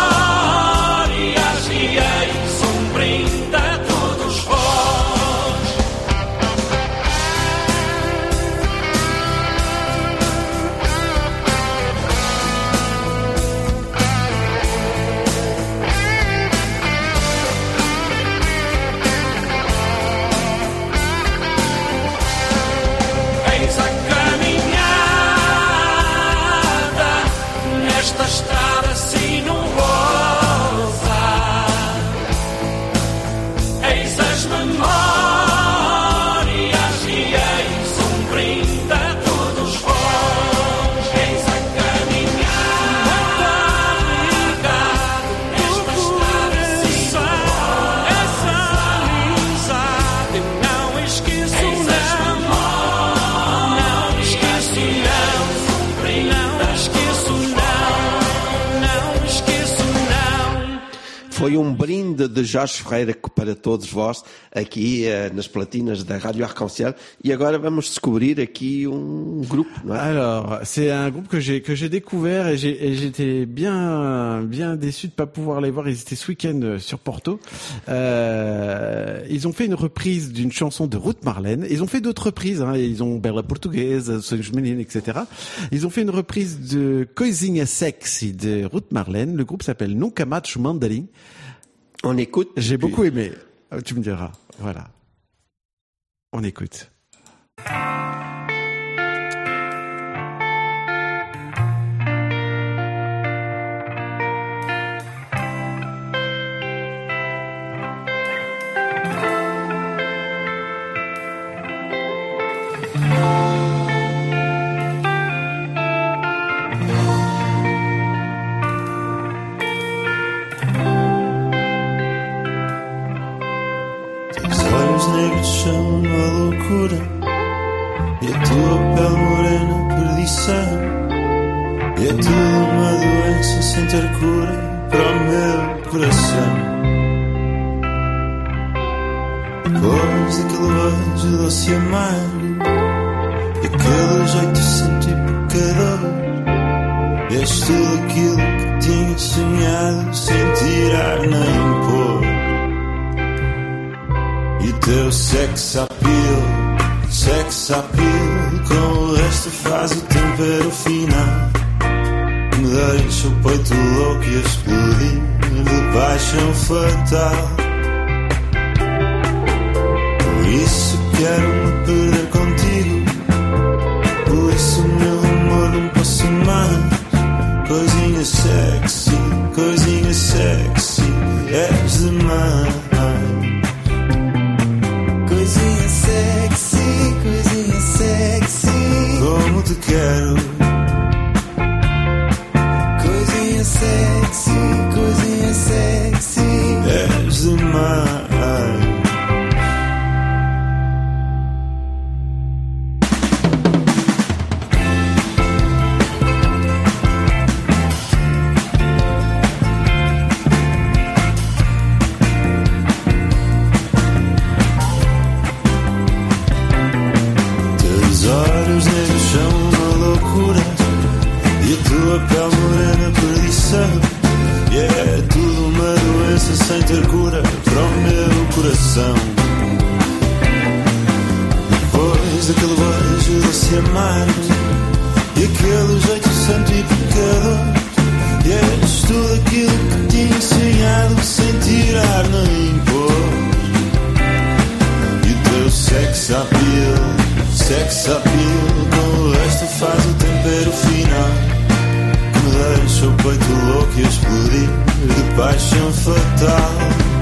e eis brinde a todos vós. Eis a caminhada nesta estrada sinuosa. Eis as memórias e eis brinde a todos vós. Eis a caminhada nesta estrada sinuosa. Essa amizade não esqueço, não. Não esqueço, não. Não esqueço, não. Não esqueço, não. Foi um brinde de Jorge Ferreira para todos vós, aqui nas platinas da Rádio Arc-en-Ciel. Et agora vamos descobrir aqui um groupe. Alors, c'est un groupe que j'ai découvert et j'étais bien déçu de pas pouvoir les voir. Ils étaient ce week-end sur Porto. Ils ont fait une reprise d'une chanson de Ruth Marlène. Ils ont fait d'autres reprises, hein. Ils ont Bela Portuguesa, Sonhos Meninos, etc. Ils ont fait une reprise de Coisinha Sexy de Ruth Marlène. Le groupe s'appelle Nunca Macho Mandarim. On écoute. J'ai beaucoup aimé. Tu me diras. Voilà. On écoute. Os olhos negros são uma loucura e a tua pele morena perdição. E é tudo uma doença sem ter cura para o meu coração. Depois daquele beijo doce e amargo e aquele jeito santo e pecador, és tudo aquilo que tinha sonhado sem tirar nem pôr. E teu sex appeal com o resto faz o tempero final. Me deixa o peito louco e a explodir de paixão fatal. Por isso quero me perder contigo, por isso meu amor não posso mais. Coisinha sexy, és demais. Coisinha sexy, como te quero. Coisinha sexy, és demais. Sex appeal, com o resto faz o tempero final que me deixa o peito louco e a explodir paixão fatal.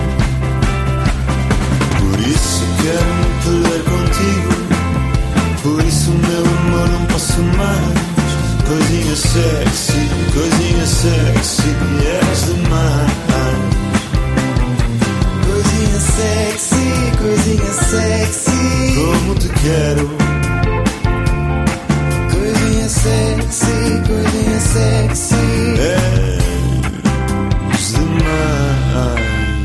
Por isso quero-me perder contigo. Por isso, meu amor, não posso mais. Coisinha sexy, és demais. Coisinha sexy, como te quero. Coisinha sexy, és demais.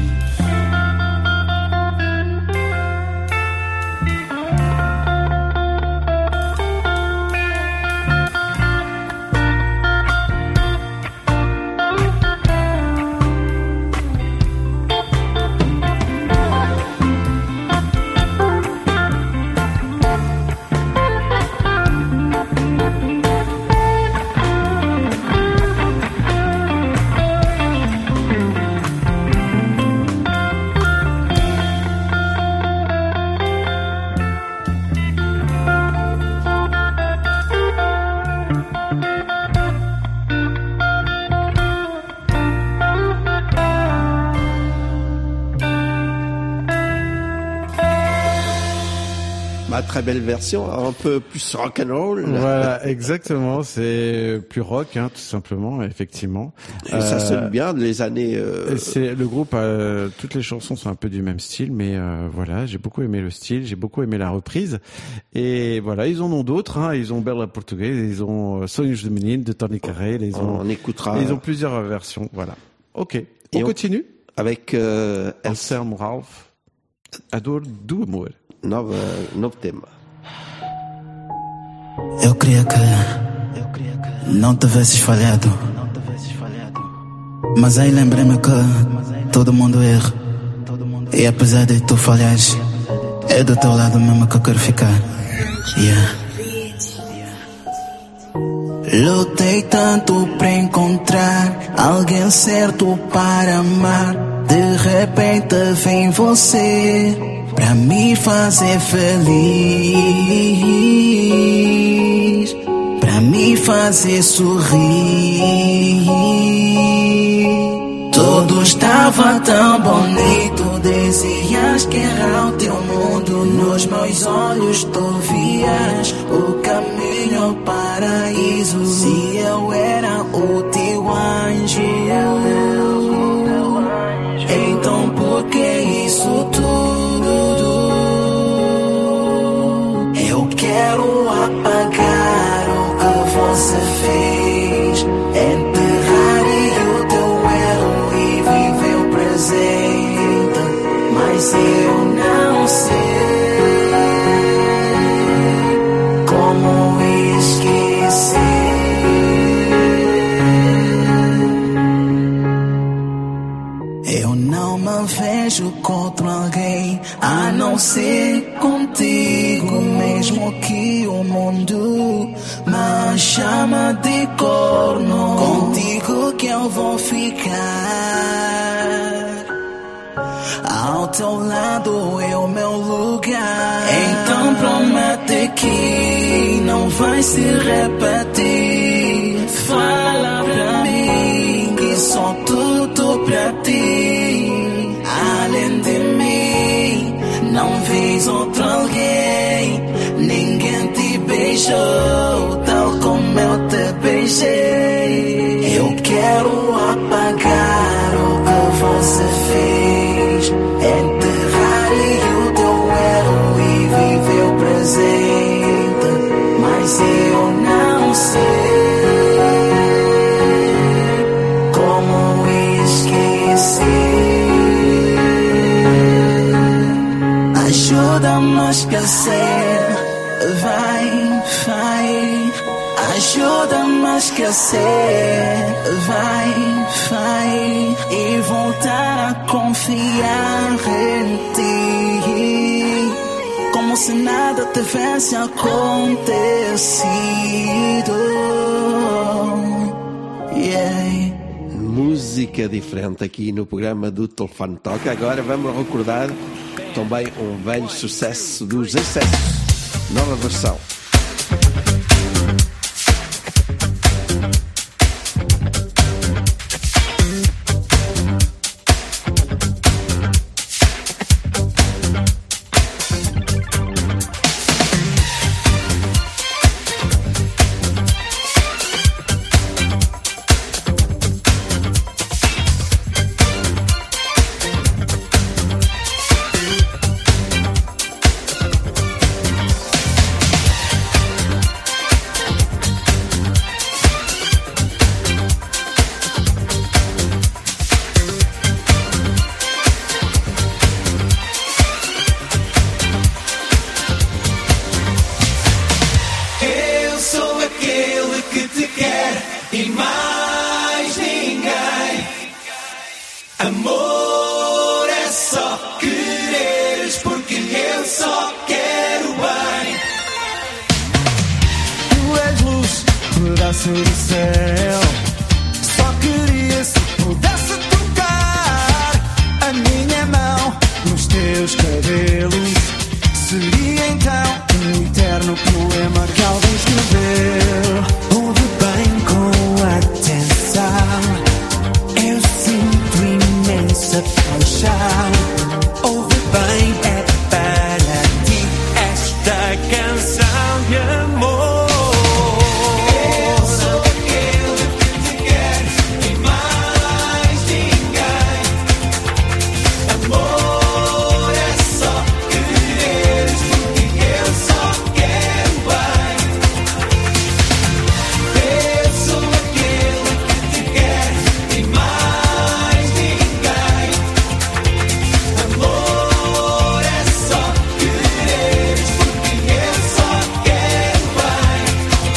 Très belle version, un peu plus rock'n'roll. Voilà, exactement, c'est plus rock, hein, tout simplement, effectivement. Et ça sonne bien, les années... C'est le groupe, toutes les chansons sont un peu du même style, mais voilà, j'ai beaucoup aimé le style, j'ai beaucoup aimé la reprise. Et voilà, ils en ont d'autres, hein, ils ont Bela Português, ils ont Sonhos de Menino de Tony Carreira, on écoutera. Ils ont plusieurs versions, voilà. Ok, on continue avec Anselmo Ralph, A Dor do Amor. Novo tema. Eu queria que não tivesses falhado, mas aí lembrei-me que todo mundo erra. E apesar de tu falhares, é do teu lado mesmo que eu quero ficar. Yeah. Lutei tanto pra encontrar alguém certo para amar. De repente vem você pra me fazer feliz, pra me fazer sorrir. Tudo estava tão bonito, dizias que era o teu mundo. Nos meus olhos tu vias o caminho ao paraíso. Se eu era o teu anjo, então por que isso tudo? Eu quero apagar o que você fez, enterrar o teu erro e viver o presente. Mas eu não sei como esquecer. Eu não me vejo contra alguém a não ser contigo, mesmo que o mundo me chama de corno. Contigo que eu vou ficar, ao teu lado é o meu lugar. Então promete que não vai se repetir. Fala pra mim que sou tudo pra ti. Além de mim, não vês outro alguém. Ninguém te beijou tal como eu te beijei. Eu quero apagar o que você fez, enterrar o teu erro e viver o presente. Mas eu não sei como esquecer. Ajuda-me a esquecer, vai. Ajuda-me a esquecer, vai. E voltar a confiar em ti, como se nada tivesse acontecido. Yeah. Música diferente aqui no programa do Telefone Toca. Agora vamos recordar também um velho sucesso dos Excessos, nova versão. Amor é só quereres, porque eu só quero bem. Tu és luz, pedaço do céu. Só queria se pudesse tocar a minha mão nos teus cabelos. Seria então um eterno poema que alguém escreveu. Ouve bem com atenção, eu sinto imensa paixão. Ouve bem, é para ti esta canção de amor. Eu sou aquele que te quer e mais ninguém. Amor é só quereres, porque eu só quero bem. Eu sou aquele que te quer e mais ninguém. Amor é só quereres, porque eu só quero bem.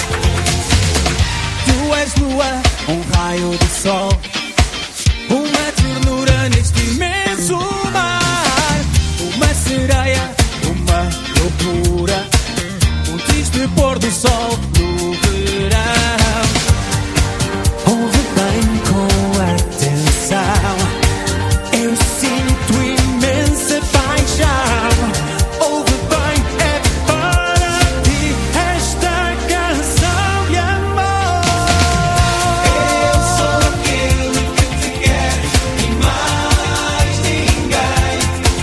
Tu és lua, um raio de sol, uma ternura neste imenso mar, uma sereia, uma loucura, um triste pôr do sol no verão. Ouve bem com atenção, eu sinto imensa paixão. Ouve bem, é para ti esta canção de amor. Eu sou aquele que te quer e mais ninguém.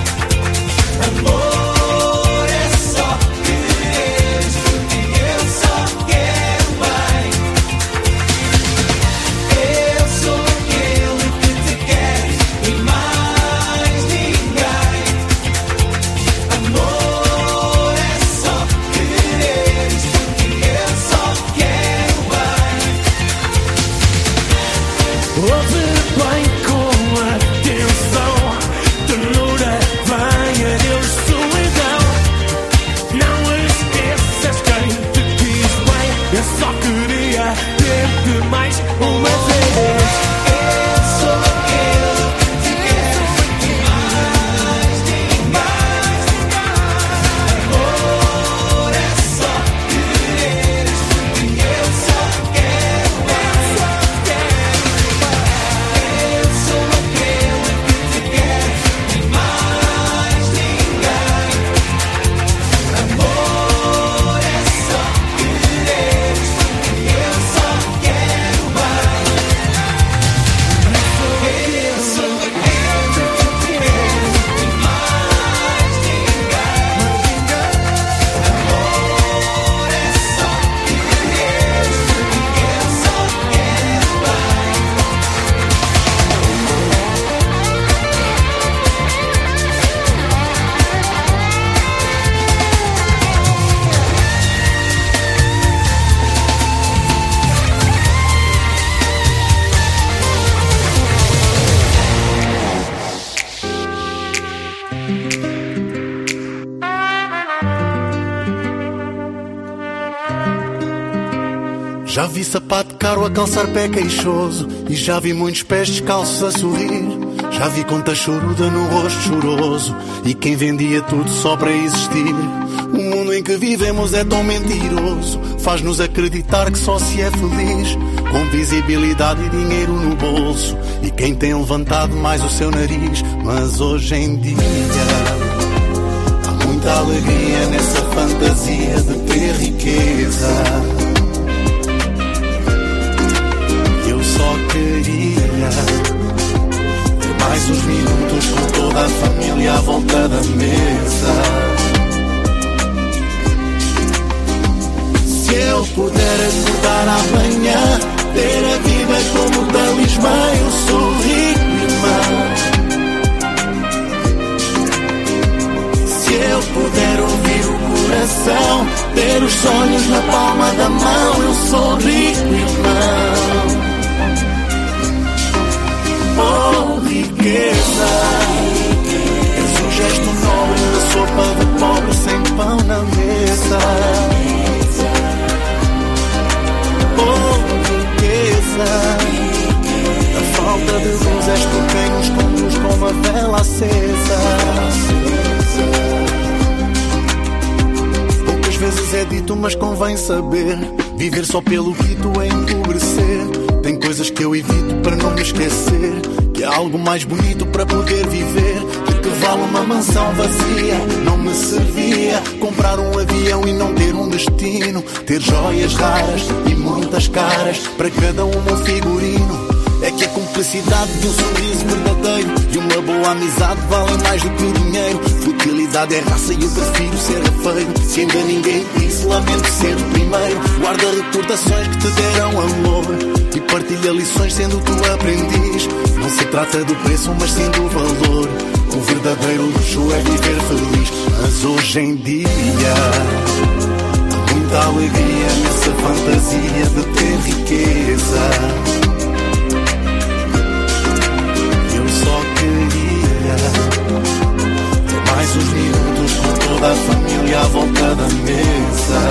Amor é só quereres, porque eu só quero bem. Eu sou aquele que te quer e mais ninguém. Amor é só quereres, porque eu só quero bem. Ouve bem com atenção, ternura, venha Deus solidão. Não esqueças quem te quis bem, eu só queria ter-te mais uma vez. Eu sou aquele que te quer e mais ninguém. Amor é só quereres, porque eu só quero bem. Eu sou aquele que te quer e mais ninguém. Amor é só quereres, porque eu só quero bem. Eu sou aquele que te quer e mais ninguém. Amor é só quereres, porque eu só quero bem. Já vi sapato caro a calçar pé queixoso, e já vi muitos pés descalços a sorrir. Já vi conta choruda no rosto choroso, e quem vendia tudo só para existir. O mundo em que vivemos é tão mentiroso, faz-nos acreditar que só se é feliz com visibilidade e dinheiro no bolso, e quem tem levantado mais o seu nariz. Mas hoje em dia há muita alegria nessa fantasia de ter riqueza. Eu só queria ter mais uns minutos com toda a família à volta da mesa. Se eu puder acordar amanhã, ter a vida como talismã, eu sou rico, irmão. Se eu puder ouvir o coração, ter os sonhos na palma da mão, eu sou rico, irmão. Oh, riqueza, és um gesto nobre de sopa de pobre sem pão na mesa. Oh, riqueza, a falta de luz és tu quem nos conduz com acesa. Poucas vezes é dito, mas convém saber. Viver só pelo guito é empobrecer. Tem coisas que eu evito para não me esquecer, que há algo mais bonito para poder viver. De que vale uma mansão vazia? Não me servia comprar um avião e não ter um destino. Ter joias raras e muitas caras, para cada um figurino. É que a cumplicidade de um sorriso verdadeiro e uma boa amizade valem mais do que o dinheiro. Futilidade é raça e eu prefiro ser rafeiro. Se ainda ninguém disse, lamento ser o primeiro. Guarda recordações que te deram amor e partilha lições sendo tu aprendiz. Não se trata do preço, mas sim do valor. O verdadeiro luxo é viver feliz. Mas hoje em dia há muita alegria nessa fantasia de ter riqueza. Só queria ter mais uns minutos com toda a família à volta da mesa.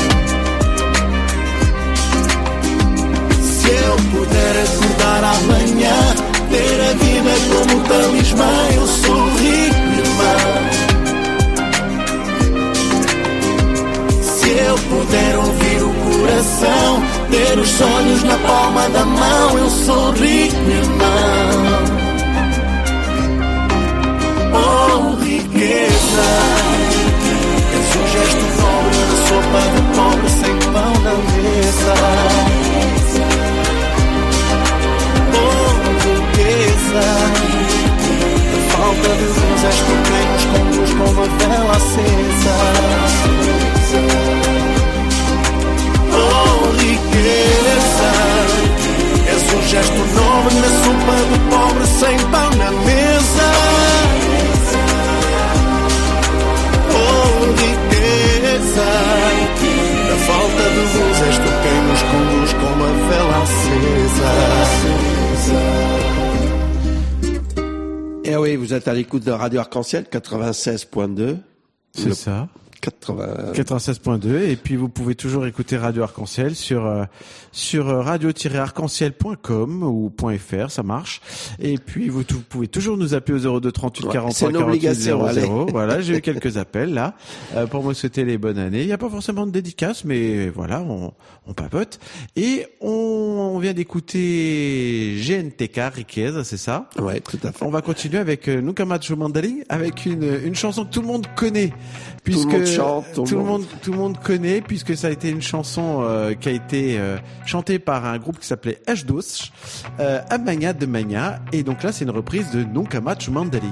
Se eu puder acordar amanhã, ter a vida como talismã, eu sou rico, irmão. Se eu puder ouvir o coração, ter os sonhos na palma da mão, eu sou rico, irmão. Oh, riqueza, és um gesto nobre de sopa de pobre sem pão na mesa. Oh, riqueza, a falta de luz és tu quem nos conduz com uma vela acesa. Oh, riqueza, és um gesto nobre na sopa de pobre sem pão na mesa. A falta de luz és tu quem nos conduz com uma vela acesa. Eh oui, vous êtes à l'écoute de Radio Arc-en-Ciel 96.2. C'est ça. 96.2 et puis vous pouvez toujours écouter Radio Arc-en-Ciel sur radio-arc-en-ciel.com ou .fr, ça marche. Et puis vous pouvez toujours nous appeler au 02 38 43 48 00. Voilà, j'ai eu quelques appels là pour me souhaiter les bonnes années. Il n'y a pas forcément de dédicace, mais voilà, on papote. Et on vient d'écouter GNTK Riqueza, c'est ça? Ouais, tout à fait. On va continuer avec Nunca Macho Mandarin, avec une chanson que tout le monde connaît, puisque tout le monde connaît, puisque ça a été une chanson qui a été chantée par un groupe qui s'appelait H2, Amanya de Mania, et donc là c'est une reprise de Nunca Macho Mandarin.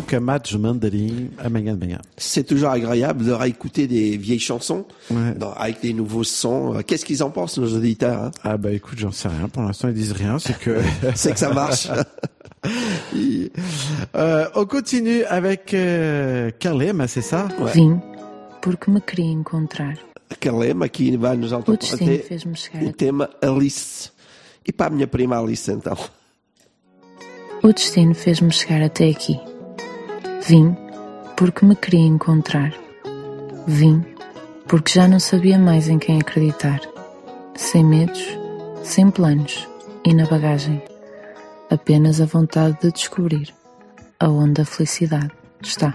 Camados Mandarim, amanhã de manhã. C'est toujours agréable de réécouter des vieilles chansons Ouais. avec des nouveaux sons. Qu'est-ce qu'ils en pensent, nos auditeurs, hein? Ah bah écoute, j'en sais rien. Pour l'instant, ils disent rien. C'est que C'est que ça marche. On continue avec Kalema, c'est ça? Vim porque me queria encontrar. Kalema aqui vai nos O destino interpretar fez-me chegar o tema Alice. E para a minha prima Alice, então. O destino fez-me chegar até aqui. Vim porque me queria encontrar. Vim porque já não sabia mais em quem acreditar. Sem medos, sem planos e na bagagem. Apenas a vontade de descobrir aonde a felicidade está.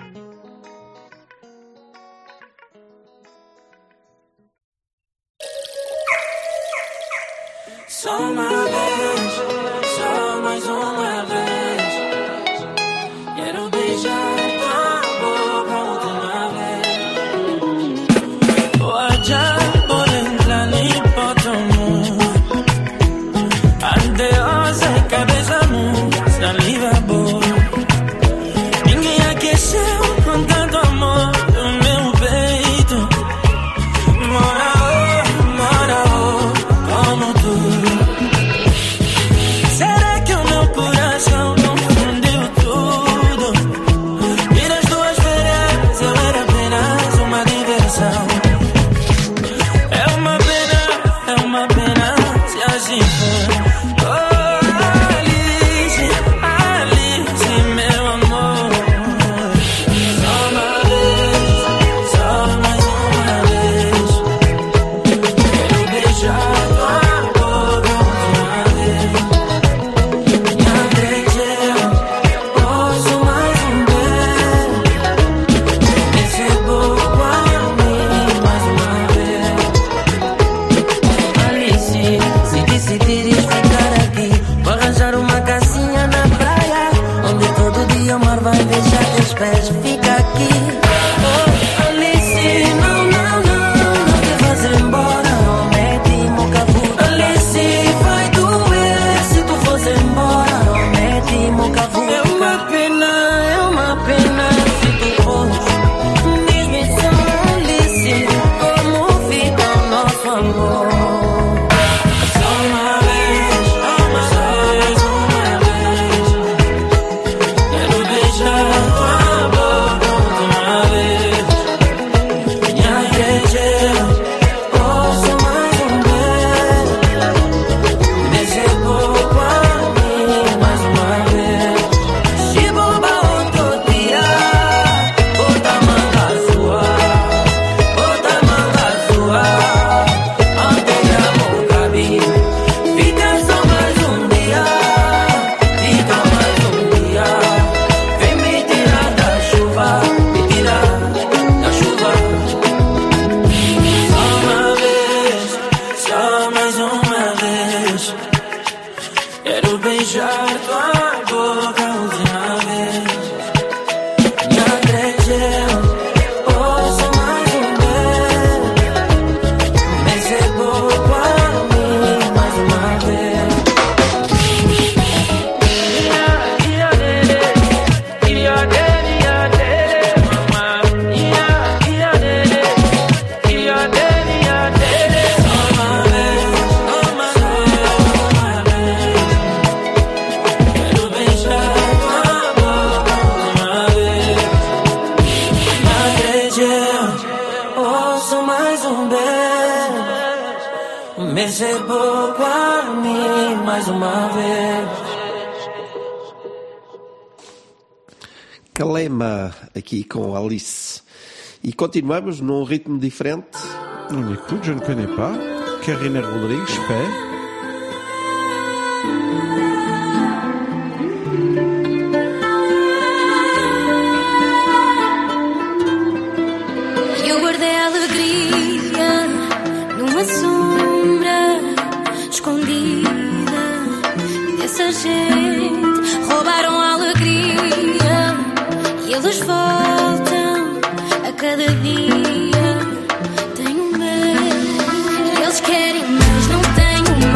Só uma vez, só mais uma vez. Quero beijar tua boca última vez. Wajah boleh lani potomu. Andeosa e cabeçamu, saliva boa. Ninguém aqueceu com tanto amor no meu peito. Mora como tu. Será que o meu coração confundiu tudo? E das tuas férias eu era apenas uma diversão. É uma pena se assim for. Oh, Alice, Alice, meu amor. Só uma vez, só mais uma vez. Quero beijar tua boca última vez. Me atrevo, posso mais beijo. Recebo a mim mais uma vez. Alice, se decidires ficar aqui, vou arranjar uma casinha na praia, onde todo dia o mar vai beijar teus pés. Fica aqui. Oh, Alice, não te faz embora, não mete mocavu. Alice, vai doer se tu fores embora, não mete mocavu. É uma pena se tu fores. Diz-me só, Alice, como fica o nosso amor. Só uma vez, só mais uma vez. Quero beijar tua boca última vez. Me atrevo, posso mais beijo. Recebo a mim mais uma vez. Se bomba outro dia, bota a manga sua, bota a manga sua. Até a boca vir. Fica só mais dia, fica mais dia. Vem me tirar da chuva, me tirar da chuva. Só uma vez, só mais uma vez. Quero beijar tua boca última vez. Me atrevo, posso mais beijo. Recebo a mim mais uma vez. Quero beijar tua boca última vez. Me atrevo, posso mais beijo. Me recebo a mim mais uma vez. Kalema aqui com Alice. E continuamos num ritmo diferente. On écoute, je ne connais pas. Karina Rodrigues, Pé. Eu guardei a alegria numa sombra escondida dessa gente. Roubaram a alegria e eles voltam a cada dia. Tenho medo, eles querem, mas não tenho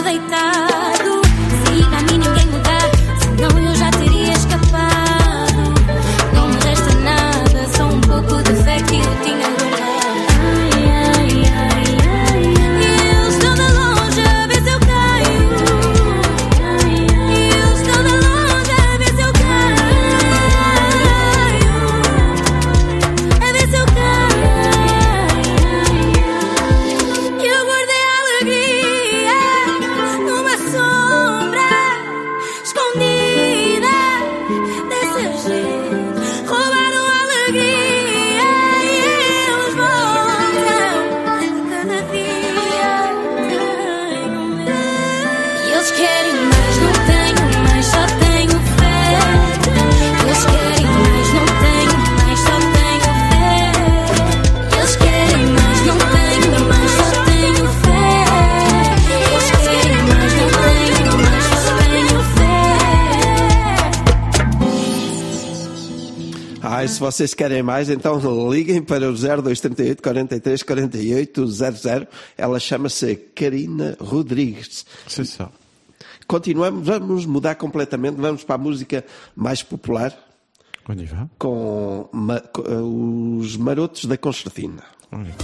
deitado. Siga a mim, ninguém me dá, senão eu já teria escapado. Não me resta nada, só um pouco de fé que eu tinha guardado. E eu estou de longe a ver se eu caio. E eu estou de longe a ver se eu caio. A ver se eu caio. Eu guardei a alegria numa sombra escondida dessa gente. Roubaram a alegria e eles voltam a cada dia. Tenho medo. E eles querem mais, não tenho mais, só tenho fé. Eles querem mais, não tenho mais, só tenho fé. Eles querem mais, não tenho mais, só tenho fé. Eles querem mais, não tenho mais, só tenho fé. E se vocês querem mais, então liguem para o 0238 43 48 00. Ela chama-se Karina Rodrigues. C'est ça. Continuamos, vamos mudar completamente, vamos para a música mais popular On y va. com os Marotos da Concertina. On y va.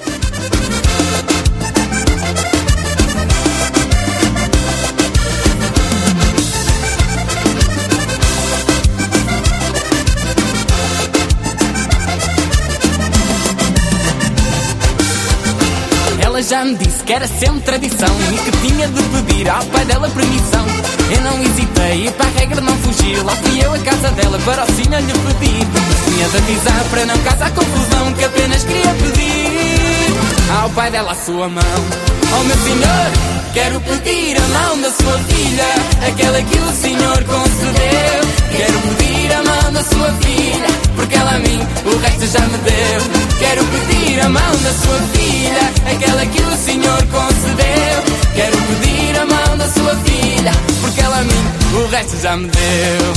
Ela já me disse que era sempre tradição e que tinha de pedir ao pai dela permissão. Eu não hesitei e para a regra não fugi. Lá fui eu à casa dela para o sino lhe pedir. Tinha de avisar para não causar confusão, que apenas queria pedir ao pai dela a sua mão. Oh meu senhor, quero pedir a mão da sua filha, aquela que o senhor concedeu. Quero pedir a mão da sua filha, porque ela a mim o resto já me deu. Quero pedir a mão da sua filha, aquela que o senhor concedeu. Quero pedir a mão da sua filha, porque ela a mim o resto já me deu.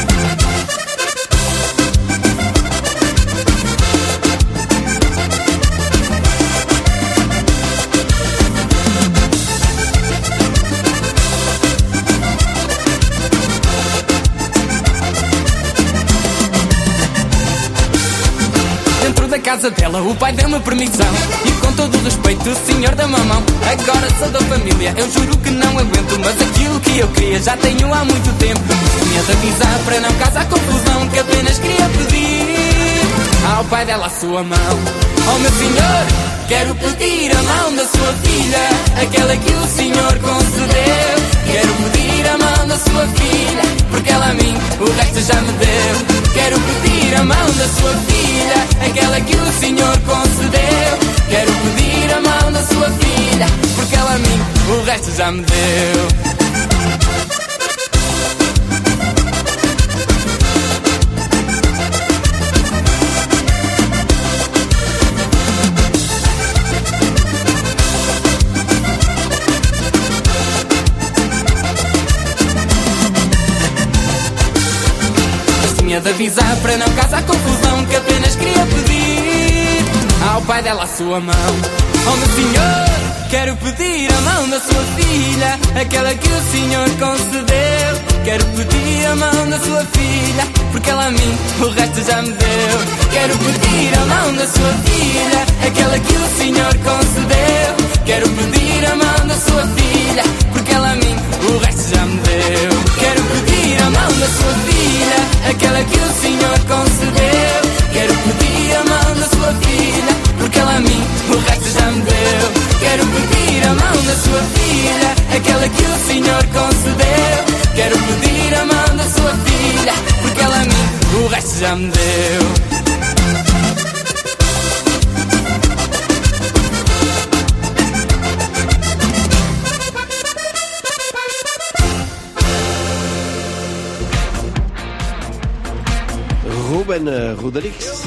Da casa dela o pai deu-me permissão e com todo o respeito o senhor da mamão. Agora sou da família, eu juro que não aguento, mas aquilo que eu queria já tenho há muito tempo. Tinha de avisar para não causar confusão, que apenas queria pedir ao pai dela a sua mão. Oh meu senhor, quero pedir a mão da sua filha, aquela que o senhor concedeu. Quero pedir a mão da sua filha, porque ela a mim o resto já me deu. Quero pedir a mão da sua filha, aquela que o senhor concedeu. Quero pedir a mão da sua filha, porque ela a mim o resto já me deu. Tinha de avisar para não causar confusão, que apenas queria pedir ao pai dela a sua mão. Oh meu senhor, quero pedir a mão da sua filha, aquela que o senhor concedeu. Quero pedir a mão da sua filha, porque ela a mim o resto já me deu. Quero pedir a mão da sua filha, aquela que o senhor concedeu. Quero pedir a mão da sua filha, porque ela a mim o resto já me deu. Quero pedir a mão da sua filha, aquela que o senhor concedeu. Quero pedir a mão da sua filha, porque ela a mim o resto já me deu. Quero pedir a mão da sua filha, aquela que o senhor concedeu. Quero pedir a mão da sua filha, porque ela a mim o resto já me deu. Ruben Rodrigues.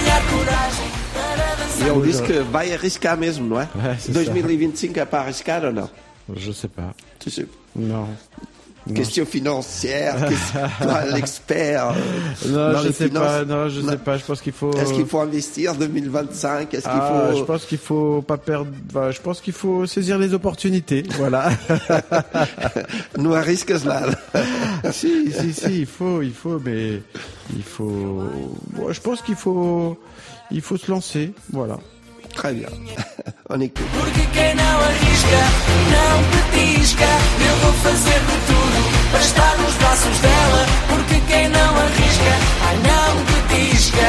E ele disse que vai arriscar mesmo, não é? 2025 é para arriscar ou não? Je sais pas. Tu sais. Non. Question financière, toi, l'expert. Non, je sais pas. Non, je sais pas. Je pense qu'il faut. Est-ce qu'il faut investir 2025? Est-ce qu'il faut? Je pense qu'il faut pas perdre. Enfin, je pense qu'il faut saisir les opportunités. Voilà. Nous à risque là. si, il faut, mais il faut. Bon, je pense qu'il faut se lancer. Voilà. Très bien. On écoute. Porque quem não arrisca, não petisca. Eu vou fazer de tudo para estar nos braços dela. Porque quem não arrisca, ai não petisca.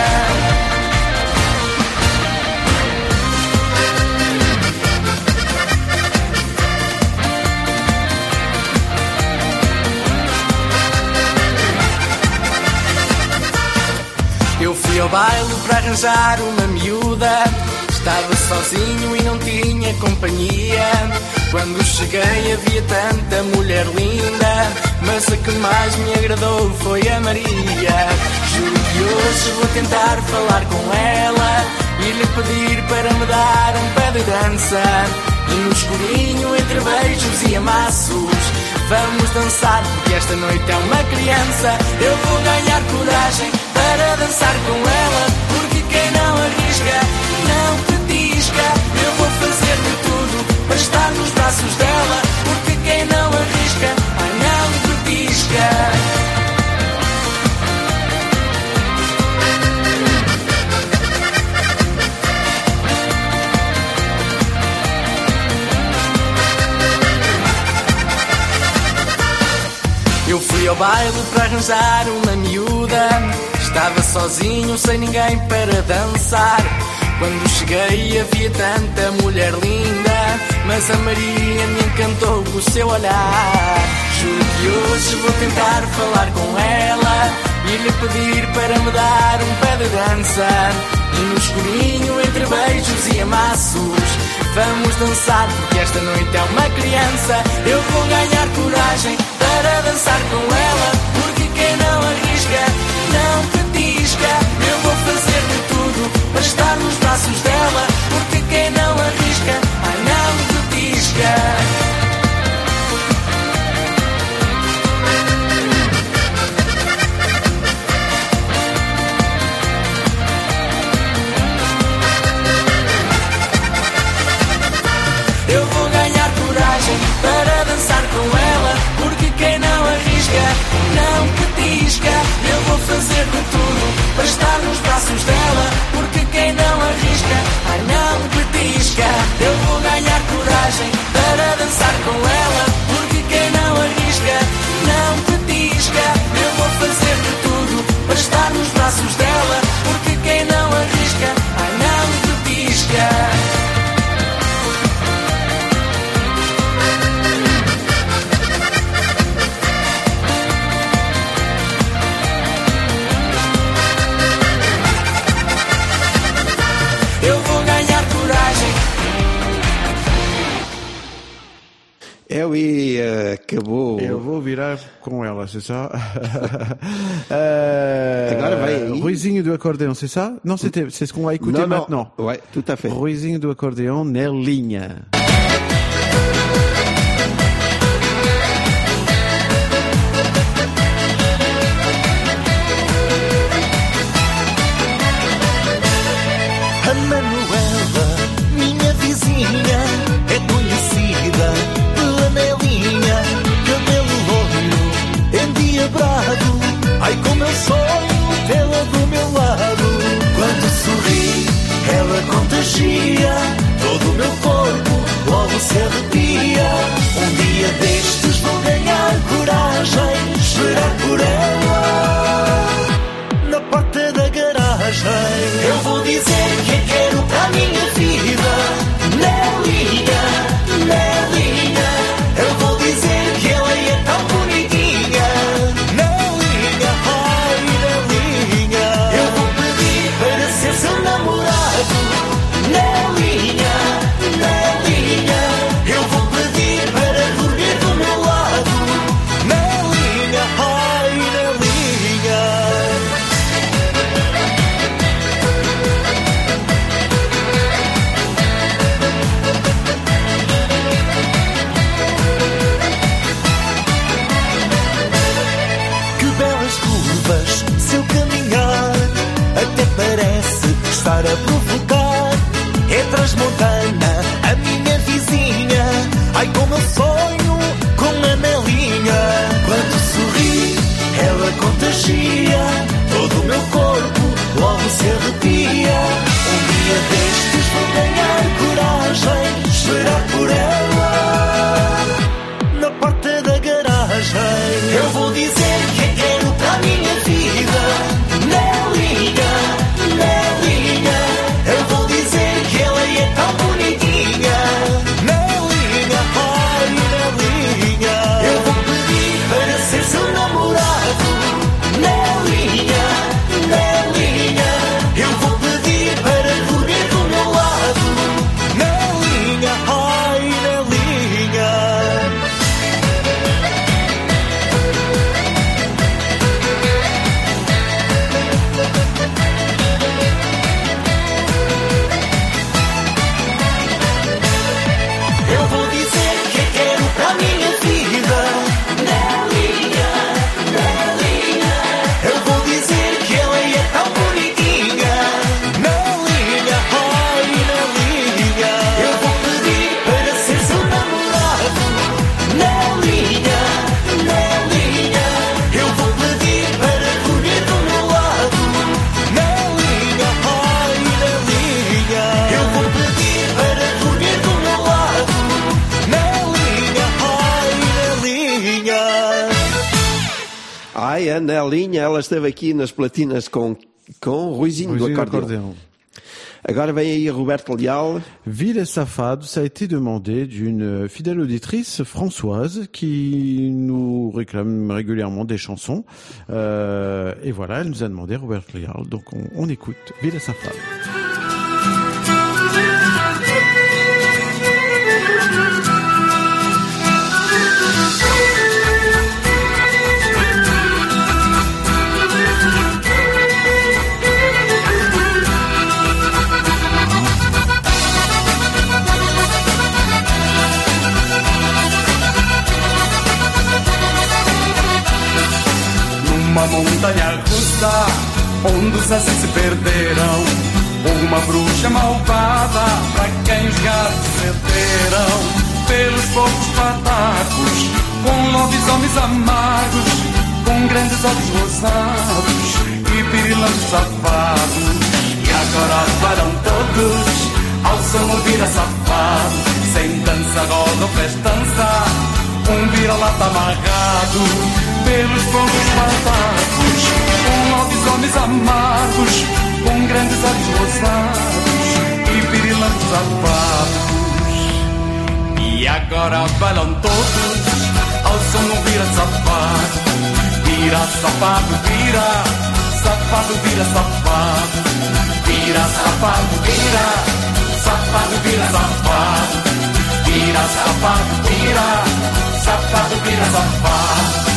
Eu fui ao baile para arranjar uma miúda. Estava sozinho e não tinha companhia. Quando cheguei havia tanta mulher linda, mas a que mais me agradou foi a Maria. Juro que hoje vou tentar falar com ela e lhe pedir para me dar um pé de dança. E no escurinho, entre beijos e amassos, vamos dançar porque esta noite é uma criança. Eu vou ganhar coragem para dançar com ela, porque quem não arrisca, não petisca. Eu vou fazer de tudo para estar nos braços dela, porque quem não arrisca, ai não petisca. Eu fui ao baile para arranjar uma miúda. Estava sozinho, sem ninguém para dançar. Quando cheguei havia tanta mulher linda, mas a Maria me encantou com o seu olhar. Juro que hoje vou tentar falar com ela e lhe pedir para me dar um pé de dança. E no escurinho, entre beijos e amassos, vamos dançar porque esta noite é uma criança. Eu vou ganhar coragem para dançar com ela, porque quem não arrisca, não petisca. Eu vou fazer de tudo para estar nos braços dela, porque quem não arrisca, ai não petisca. Eu vou ganhar coragem para dançar com ela, porque quem não arrisca, não petisca. Eu vou fazer de tudo para estar nos braços dela, porque quem não arrisca, ai não petisca. Eu vou ganhar coragem para dançar com ela, porque quem não arrisca, não petisca. Eu vou fazer de tudo para estar nos braços dela, porque quem não arrisca, ai não petisca. Eu vou ganhar coragem. Oui, acabou. Eu vou virar com ela, c'est ça? Agora vai aí. Ruizinho do acordeão, c'est ça? Non, c'est ce qu'on va écouter maintenant. Ouais, tout à fait. Ruizinho do acordeão, Nelinha. A Manuela, minha vizinha, é conhecida pela Nelinha. Cabelo loiro, endiabrado, ai como eu sonho tê-la do meu lado. Quando sorri, ela contagia todo o meu corpo. Ai, a Nelinha, ela esteve aqui nas platinas com Ruizinho do acordeão. Agora vem aí Roberto Leal. Ville et Safado, ça a été demandé d'une fidèle auditrice, Françoise, qui nous réclame régulièrement des chansons. Et voilà, elle nous a demandé Roberto Leal. Donc on écoute Ville et Safado. Uma montanha russa, onde os assis se perderam. Uma bruxa malvada, para quem os gatos se deram. Pelos poucos patacos, com lobisomens amargos, com grandes olhos rosados e pirilampos safados. E agora param todos, ao som ouvir a safado. Sem dança, roda ou festança, vira-lata amarrado. Pelos fogos patacos, com lobisomens amargos, com grandes olhos rosados e pirilampos safados. E agora balam todos, ao som não vira safado. Vira safado, vira, safado vira safado. Vira safado, vira, safado vira safado. Vira safado, vira, safado vira safado.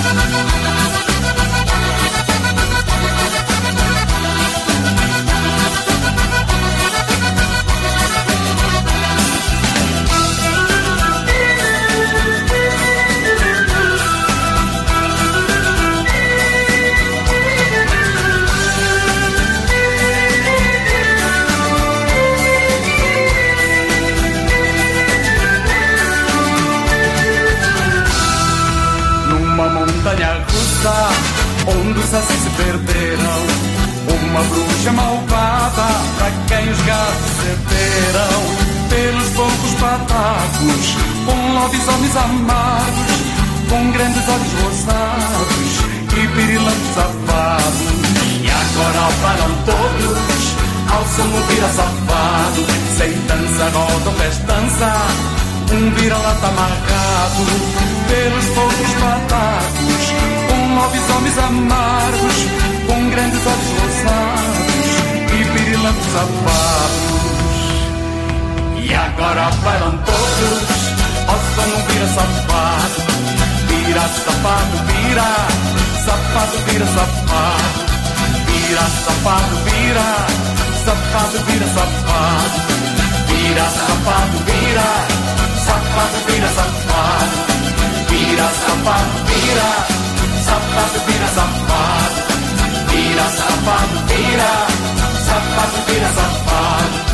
Montanha russa, onde os assis se perderam. Uma bruxa malvada, para quem os gatos se deram. Pelos poucos patacos, com lobisomens amargos, com grandes olhos rosados e pirilampos safados. E agora param todos, ao som ouvir a safado. Sem dança, roda ou festança, vira-lata amarrado. Pelos poucos patacos, com lobisomens amargos, com grandes olhos rosados e pirilampos safados. E agora param todos, ao som não vira safado. Vira safado, vira, safado vira safado. Vira safado, vira, safado vira safado. Vira safado, vira, safado vira safado. Vira safado, vira, safado vira safado. Vira safado, vira, safado vira safado.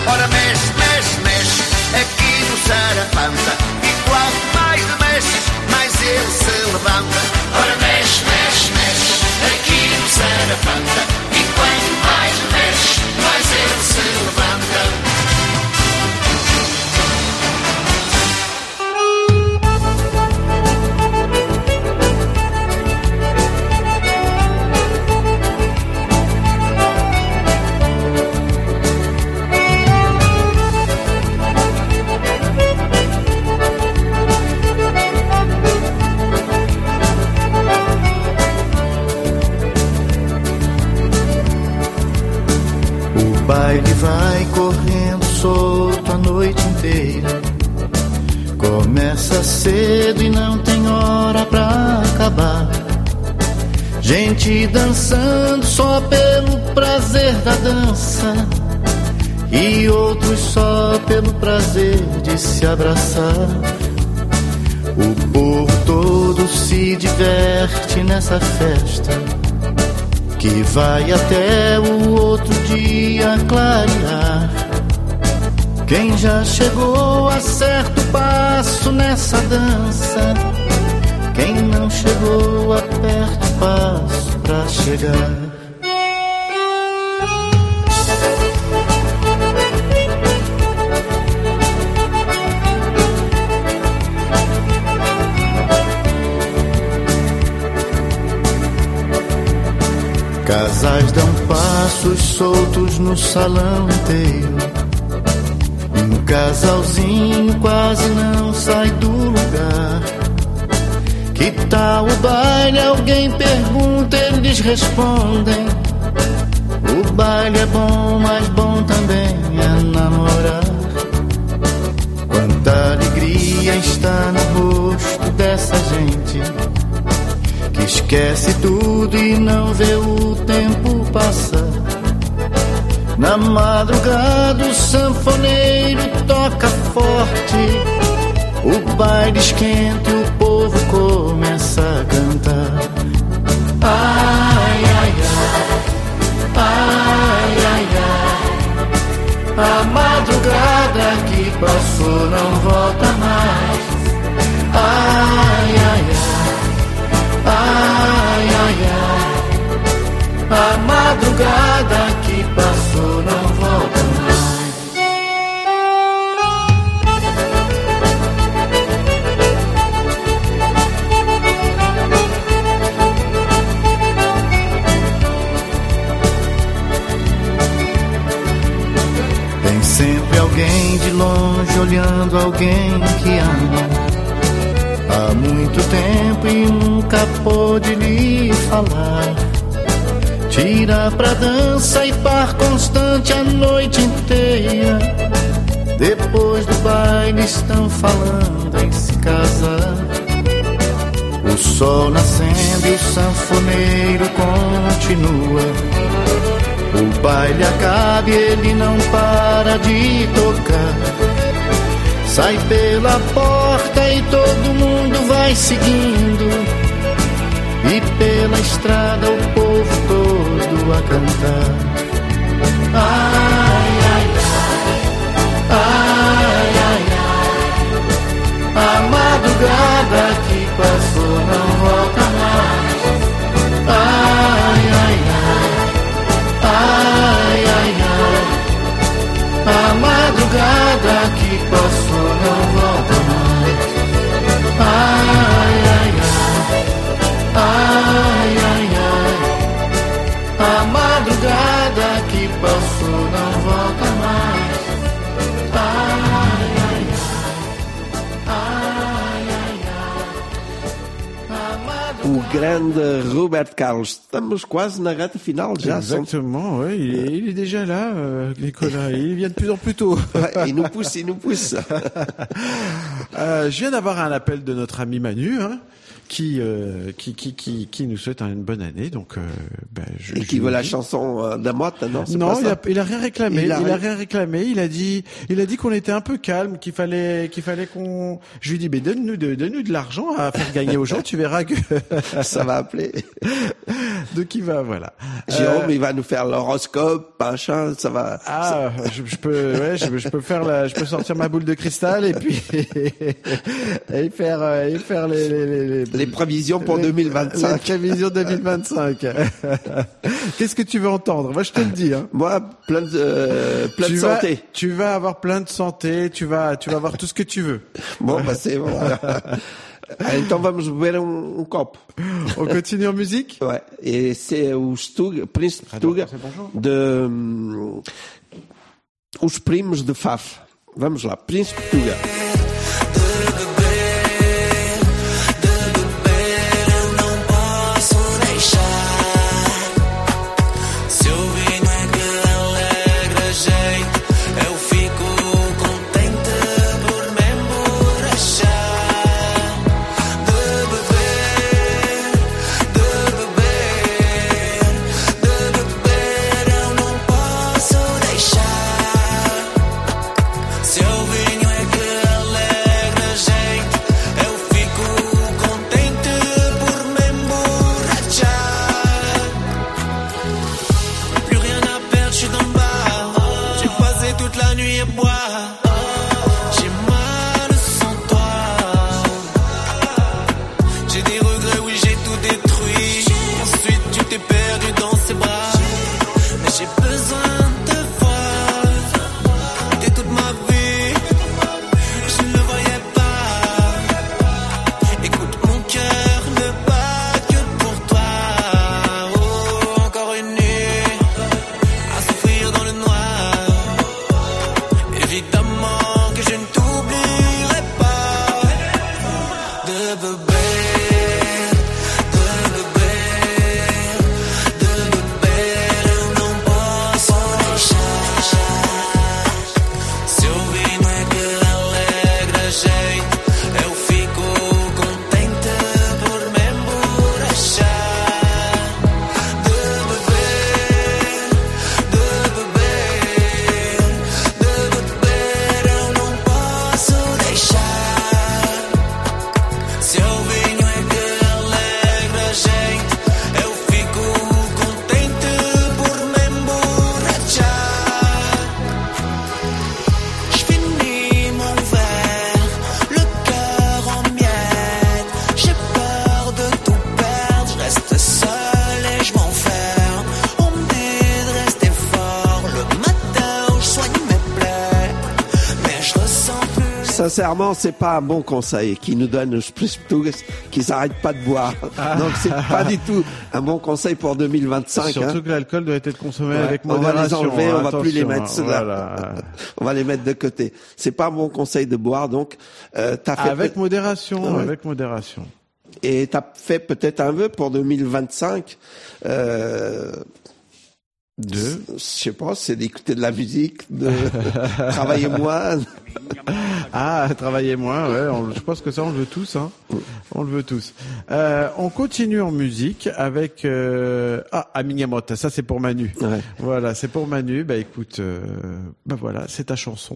Ora mexe, mexe, mexe, aqui no Sarapanta. E quanto mais remexes, mais ele se levanta. Ora mexe, mexe, mexe, aqui no Sarapanta. E quanto mais remexes, mais ele se levanta. O baile vai correndo solto a noite inteira. Começa cedo e não tem hora pra acabar. Gente dançando só pelo prazer da dança, e outros só pelo prazer de se abraçar. O povo todo se diverte nessa festa, que vai até o outro dia clarear. Quem já chegou acerta o passo nessa dança, quem não chegou aperta o passo pra chegar. Casais dão passos soltos no salão inteiro. Um casalzinho quase não sai do lugar. Que tal o baile? Alguém pergunta, eles respondem. O baile é bom, mas bom também é namorar. Quanta alegria está no rosto dessa gente, que esquece tudo e não vê o tempo passar. Na madrugada o sanfoneiro toca forte, o baile esquenta e o povo começa a cantar. Ai, ai, ai, ai, ai, ai, a madrugada que passou não volta mais. Ai, ai, ai, ai, ai, ai, a madrugada que passou não volta mais. Tem sempre alguém de longe olhando alguém que ama há muito tempo e nunca pôde lhe falar. Tira pra dança e par constante a noite inteira. Depois do baile estão falando em se casar. O sol nascendo e o sanfoneiro continua. O baile acaba e ele não para de tocar. Sai pela porta e todo mundo vai seguindo. E pela estrada o povo todo a cantar. Ai, ai, ai, ai, ai, a madrugada que passou não volta mais. Ai, ai, ai, ai, ai, a madrugada que passou não volta mais. Ai, ai, ai, ai, ai, a madrugada que passou não volta mais. Ai, ai, ai, ai, ai, a madrugada. O grande Roberto Carlos. Estamos quase na reta final já. Exactement, oui. Il est déjà là, Nicolas. Il vient de plus en plus tôt. Il nous pousse. Je viens d'avoir un appel de notre ami Manu, hein, qui nous souhaite une bonne année. Donc, et qui veut la chanson d'Amotte, non? Non, il a rien réclamé. Il a rien réclamé. Il a dit qu'on était un peu calme, qu'il fallait qu'on. Je lui dis, mais donne-nous de l'argent à faire gagner aux gens. Tu verras que ça va appeler. Donc il va, voilà. Jérôme, il va nous faire l'horoscope, machin, ça va. Ah, je peux sortir ma boule de cristal et puis et faire les prévisions pour 2025. Les prévisions 2025. Qu'est-ce que tu veux entendre? Moi, je te le dis, hein. Moi, plein de santé. Tu vas avoir plein de santé, tu vas avoir tout ce que tu veux. Bon, c'est bon. Então vamos beber copo. On continue en musique? Ouais. Et c'est o Príncipe Tuga de Os Primos de Faf. Vamos lá, Príncipe Tuga. Sincèrement, c'est pas un bon conseil qui nous donne os Príncipes Tugas qu'ils n'arrêtent pas de boire. Donc c'est pas du tout un bon conseil pour 2025. Surtout que l'alcool doit être consommé avec modération. On va les enlever, on va plus les Attention, mettre là. On va les mettre de côté. C'est pas un bon conseil de boire, donc t'as fait avec modération, ouais. Avec modération. Et t'as fait peut-être un vœu pour 2025. Je sais pas, c'est d'écouter de la musique, de travailler moins. Ah, travailler moins, ouais. Je pense que ça, on le veut tous, hein. On le veut tous. On continue en musique avec A minha moto. Ça, c'est pour Manu. Ouais. Voilà, c'est pour Manu. Bah écoute, voilà, c'est ta chanson.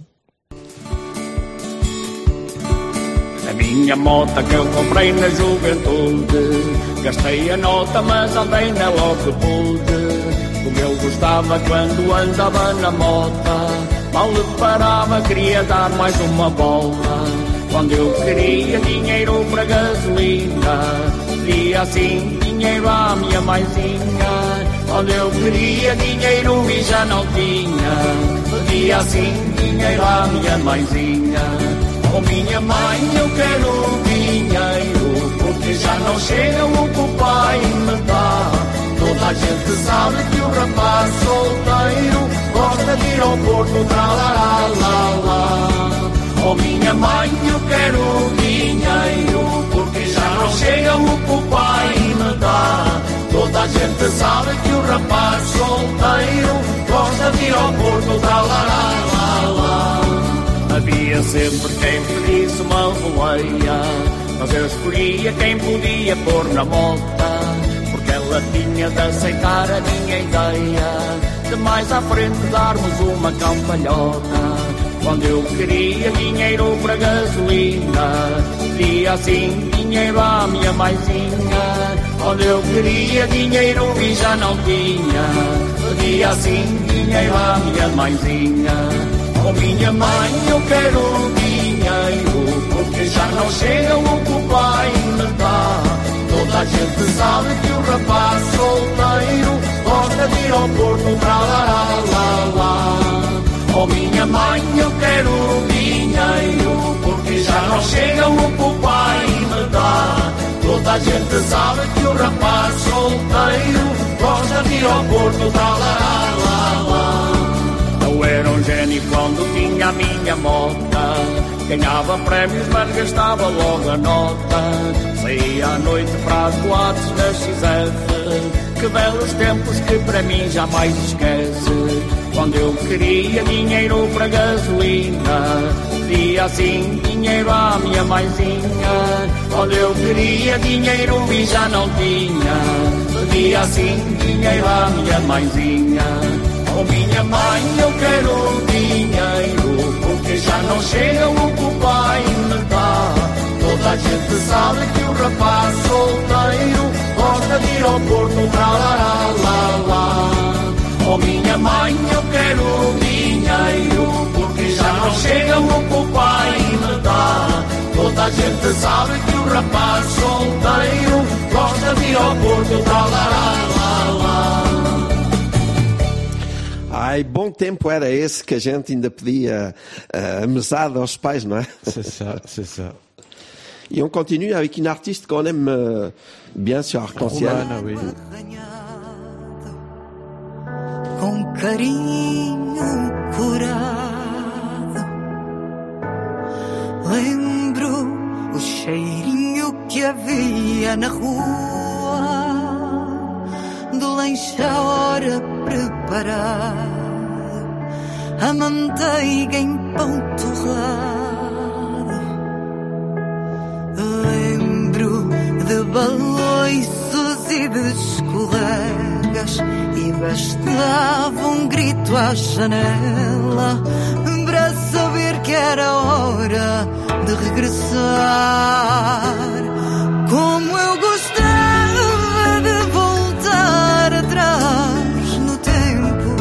A minha moto que eu comprei na juventude, gastei a nota, mas andei nela o que pude. Como eu gostava quando andava na mota, mal lhe parava, queria dar mais uma bola. Quando eu queria dinheiro para gasolina, pedia assim dinheiro à minha mãezinha. Quando eu queria dinheiro e já não tinha, pedia assim dinheiro à minha mãezinha. Oh minha mãe, eu quero dinheiro, porque já não chega o que o pai me dá. Toda a gente sabe que o rapaz solteiro gosta de ir ao Porto, tra-la-la-la-la. Oh minha mãe, eu quero dinheiro, porque já não chega o que o pai me dá. Toda a gente sabe que o rapaz solteiro gosta de ir ao Porto, tra-la-la-la-la. Havia sempre quem pedisse uma boleia Mas eu escolhia quem podia pôr na mota, porque ela tinha de aceitar a minha ideia de mais à frente darmos uma campalhota. Quando eu queria dinheiro para gasolina, pedia assim dinheiro à minha maisinha. Quando eu queria dinheiro e já não tinha, pedia assim dinheiro à minha mãezinha. Oh minha mãe, eu quero dinheiro, porque já não chega o que o pai me dá. Toda a gente sabe que o rapaz solteiro gosta de ir ao Porto, tra lá lá lá. Oh minha mãe, eu quero dinheiro, porque já não chega o que o pai me dá. Toda a gente sabe que o rapaz solteiro gosta de ir ao Porto, tra lá lá lá. Eu era um gênio quando tinha a minha mota, ganhava prémios mas gastava logo a nota. Saía à noite para as boates da XF, que belos tempos que para mim jamais esquece. Quando eu queria dinheiro para gasolina, pedia assim dinheiro à minha mãezinha. Quando eu queria dinheiro e já não tinha, pedia assim dinheiro à minha mãezinha. Oh minha mãe, eu quero dinheiro, porque já não chega o que o pai me dá. Toda a gente sabe que o rapaz solteiro gosta de ir ao Porto, tra lá lá lá. Oh minha mãe, eu quero dinheiro, porque já não chega o que o pai me dá. Toda a gente sabe que o rapaz solteiro gosta de ir ao Porto, tra lá lá lá. Ai, bom tempo era esse que a gente ainda pedia a mesada aos pais, não é? C'est ça, c'est ça. Et on continue avec une artiste qu'on aime bien sur Arc-en-Ciel. Romana, oui. Com carinho curado, lembro o cheirinho que havia na rua, do lanche à hora preparado, a manteiga em pão torrado. Lembro de baloiços e de escorregas, e bastava um grito à janela para saber que era hora de regressar. Como eu gostava de voltar atrás no tempo,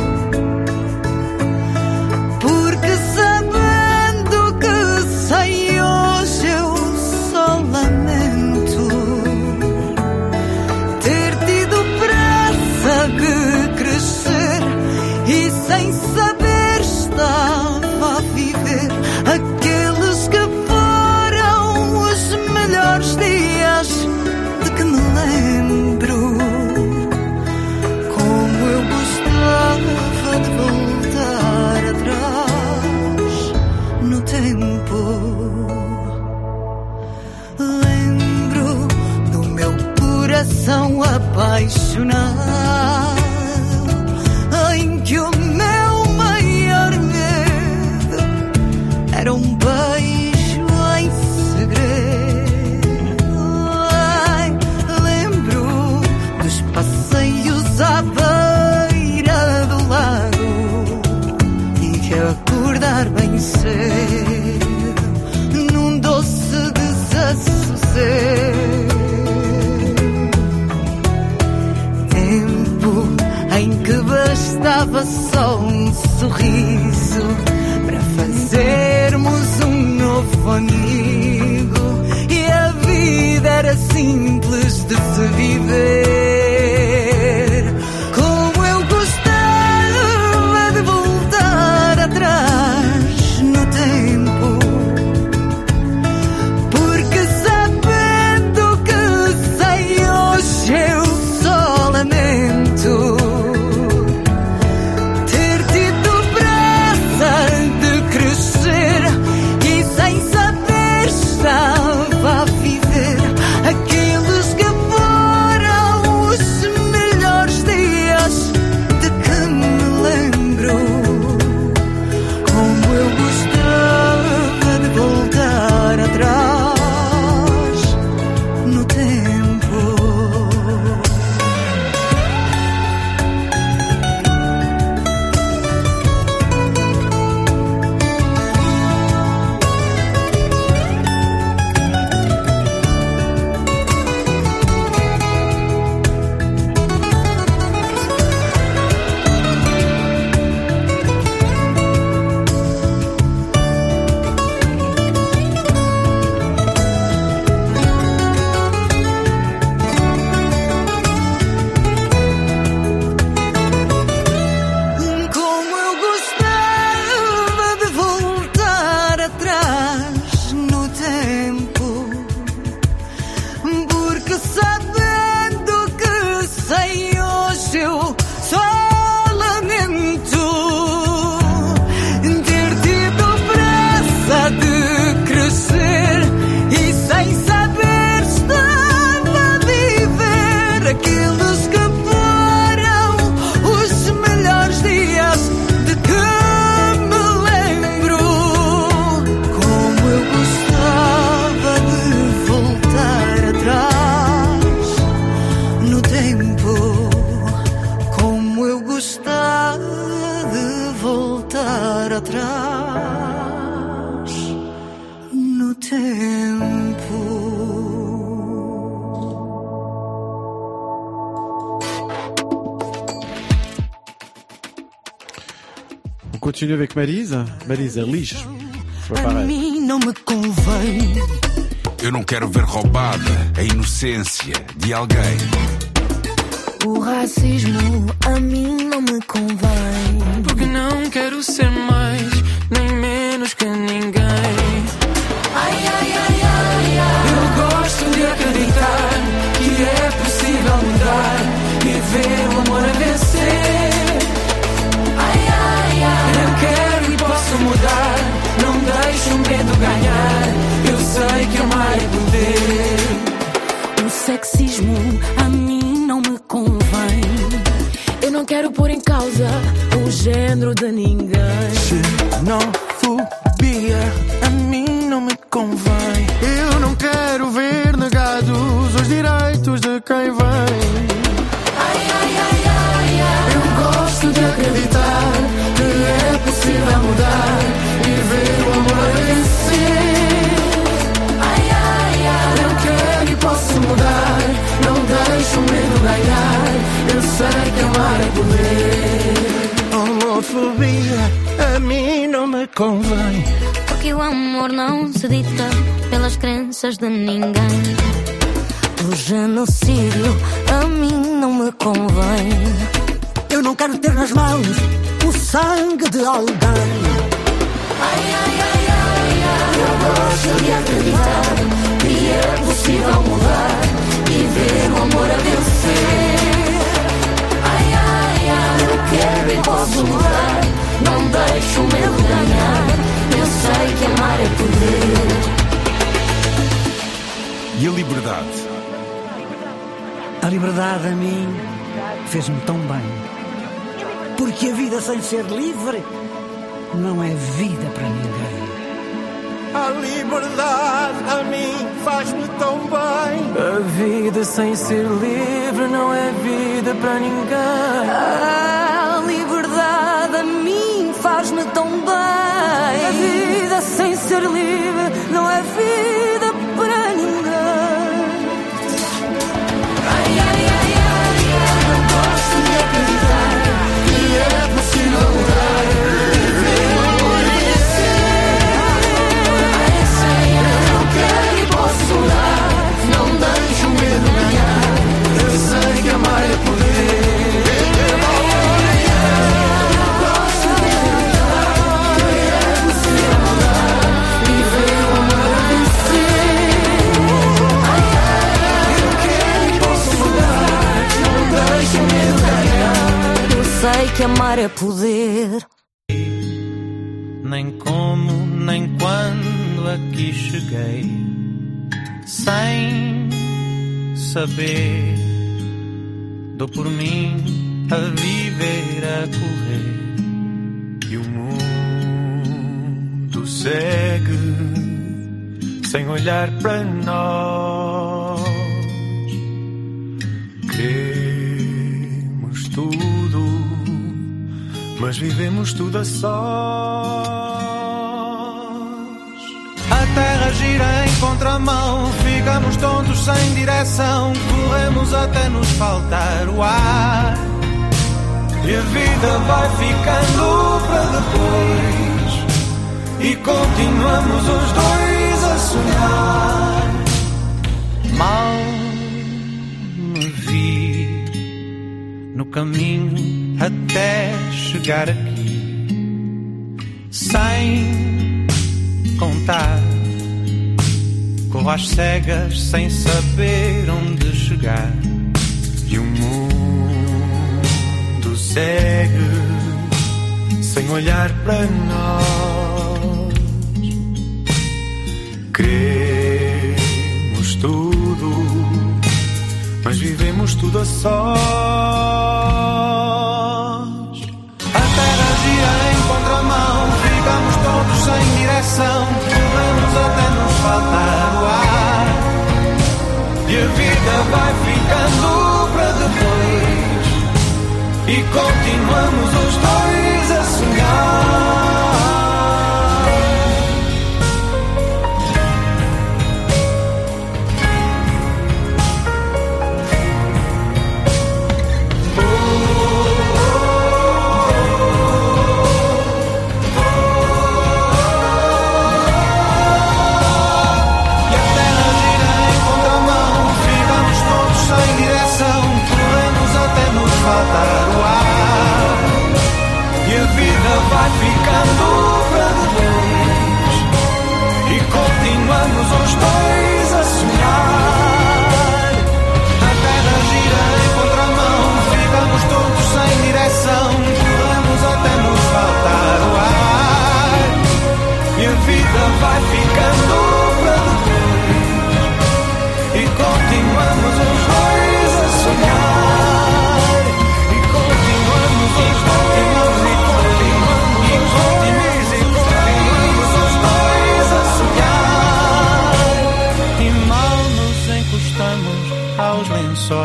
porque sabendo que sei hoje eu só lamento ter tido pressa de crescer e sem saber estava a viver aqueles que foram os melhores dias de que me lembro. Como eu gostava de voltar atrás no tempo. Lembro do meu coração apaixonado, em que o meu maior medo era um beijo em segredo. Ai, lembro dos passeios à beira do lago e que acordar bem cedo num doce desassossego. Em que bastava só um sorriso para fazermos um novo amigo, e a vida era simples de se viver. Como eu gostava de voltar atrás no tempo, porque sabendo que sei hoje eu só lamento ter tido pressa continue avec Maryse. Maryse, Liege. A mim não me convém. Eu não quero ver roubada a inocência de alguém. O racismo a mim não me convém. Porque não quero ser mais nem menos que ninguém. Ai, ai, ai, ai, ai. Eu gosto de acreditar que é possível mudar e ver o amor a vencer. Ai, ai, ai. Eu quero e posso mudar, não deixo o medo ganhar. Eu sei que amar é poder. O sexismo a mim não me convém. Eu não quero pôr em causa o género de ninguém. Xenofobia a mim não me convém. Eu não quero ver negados os direitos de quem vem. Ai, ai, ai, ai, ai. Eu gosto de acreditar que é possível mudar e ver o amor a vencer. Ai, ai, ai. Eu quero e posso mudar, não deixo o medo ganhar. Eu sei que amar é poder. Homofobia a mim não me convém. Porque o amor não se dita pelas crenças de ninguém. O genocídio a mim não me convém. Eu não quero ter nas mãos o sangue de alguém. Ai, ai, ai, ai, ai. Eu gosto de acreditar que é possível mudar e ver o amor a vencer. Ai, ai, ai. Eu quero e posso mudar, não deixo o medo ganhar. Eu sei que amar é poder. E a liberdade? A liberdade a mim fez-me tão bem. Porque a vida sem ser livre não é vida para ninguém. A liberdade a mim faz-me tão bem. A vida sem ser livre não é vida para ninguém. A liberdade a mim faz-me tão bem. A vida sem ser livre não é vida para ninguém. Ai, ai, ai, ai, ai. Eu gosto de acreditar que é possível mudar e ver o amor a vencer. Ai, sei, eu não quero e posso mudar, não deixo o medo ganhar. Eu sei que amar é poder. Sei que amar é poder. Nem como, nem quando aqui cheguei, sem saber, dou por mim a viver, a correr. E o mundo segue sem olhar para nós. Queremos tudo, mas vivemos tudo a sós. A terra gira em contramão, ficamos tontos sem direção, corremos até nos faltar o ar. E a vida vai ficando para depois, e continuamos os dois a sonhar. Mal me vi no caminho até chegar aqui, sem contar, corro às cegas sem saber onde chegar. E o mundo segue sem olhar para nós. Queremos tudo, mas vivemos tudo a sós. A terra gira em contramão, ficamos todos sem direção, corremos até nos faltar o ar. E a vida vai ficando para depois, e continuamos os dois a sonhar.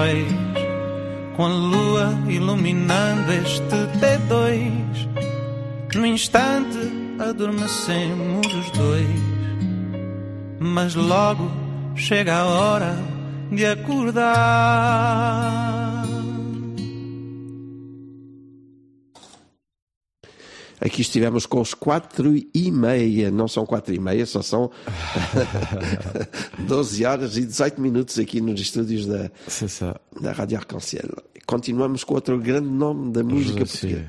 dois, com a lua iluminando este T2. No instante adormecemos os dois, mas logo chega a hora de acordar. Aqui estivemos com os 4:30, não são 4:30, só são 12 horas e 18 minutos aqui nos estúdios da Rádio Arc-en-Ciel. Continuamos com outro grande nome da música portuguesa.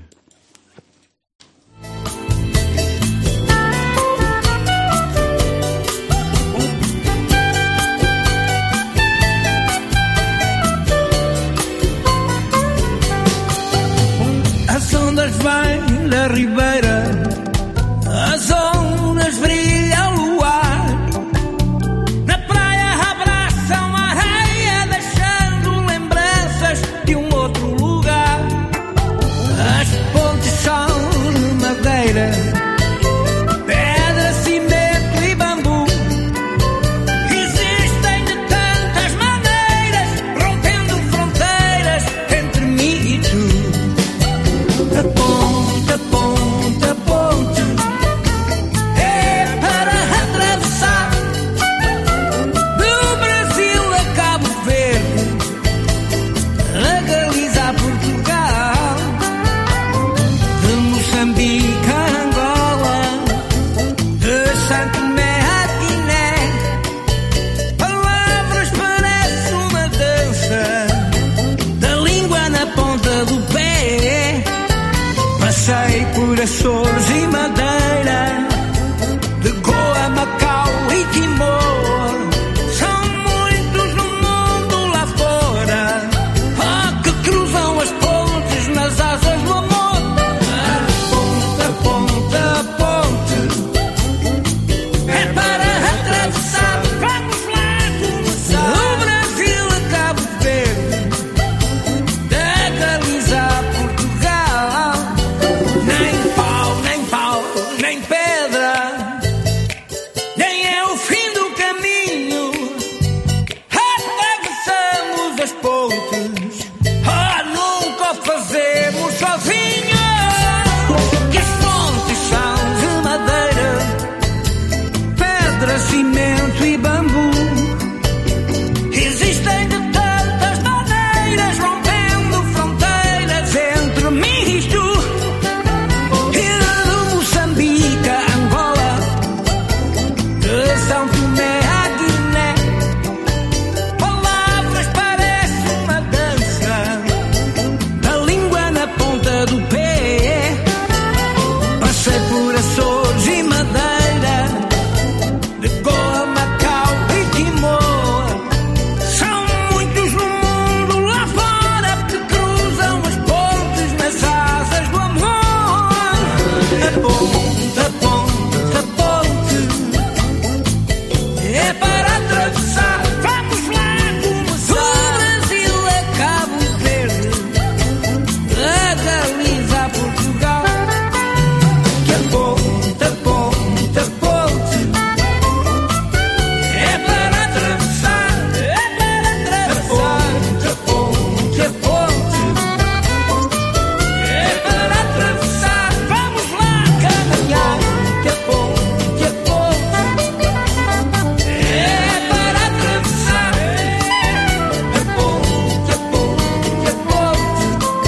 As ondas vêm da ribeira, as ondas brilham o luar, na praia abraçam a areia, deixando lembranças de um outro lugar. As pontes são de madeira, pedra, cimento e bambu. Existem de tantas maneiras, rompendo fronteiras entre mim e tu. A ponte, a ponte, a ponte é para atravessar do Brasil a Cabo Verde, a Galiza a Portugal, de Moçambique a Angola, de Santo Tomé a Guiné. Palavras parecem uma dança, da língua na ponta do pé. Passei por Açores e Madeira, de Goa, Macau e Timor. São muitos no mundo lá fora, que cruzam as pontes nas asas do amor. A ponte, a ponte, a ponte é para atravessar. Vamos lá começar. Do Brasil a Cabo Verde, da Galiza a Portugal. Nem pau, nem pedra, nem é o fim do caminho. Atravessamos as pontes, nunca o fazemos sozinhos. Que as pontes são de madeira, pedra, cimento e bambu. Existem de tantas maneiras, rompendo fronteiras entre mim e tu. De Moçambique a Angola, de São Tomé a Guiné. Palavras parecem uma dança, da língua na ponta do pé. Passei por Açores e Madeira, de Goa, Macau e Timor. São muitos no mundo lá fora, que cruzam as pontes nas asas do amor. A ponte, a ponte, a ponte é para atravessar. Vamos lá começar. Do Brasil a Cabo Verde, a Galiza a Portugal. Que a ponte, a ponte, a ponte é para atravessar. É para atravessar. A ponte, a ponte é para atravessar. Vamos lá caminhar. Que a ponte, a ponte é para atravessar. A ponte, a ponte, a ponte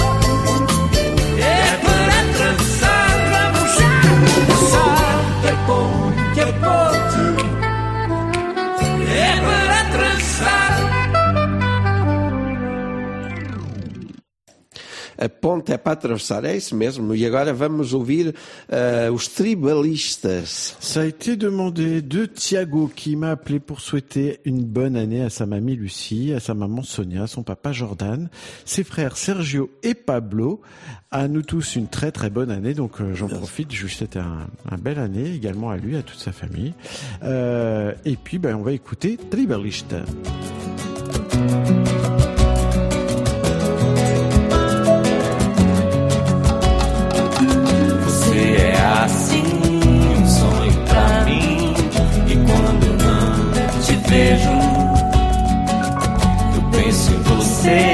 é para atravessar. Vamos lá começar. A ponte, a ponte é para atravessar. A ponte é para atravessar, é isso mesmo. E agora vamos ouvir os tribalistas. Ça a été demandé de Thiago qui m'a appelé pour souhaiter une bonne année à sa mamie Lucie, à sa maman Sonia, son papa Jordan, ses frères Sergio et Pablo, à nous tous une très très bonne année. Donc j'en profite, je lui souhaite un belle année également à lui, à toute sa famille. Et puis on va écouter Tribalista. Você é assim, um sonho pra mim. E quando não te vejo, eu penso em você.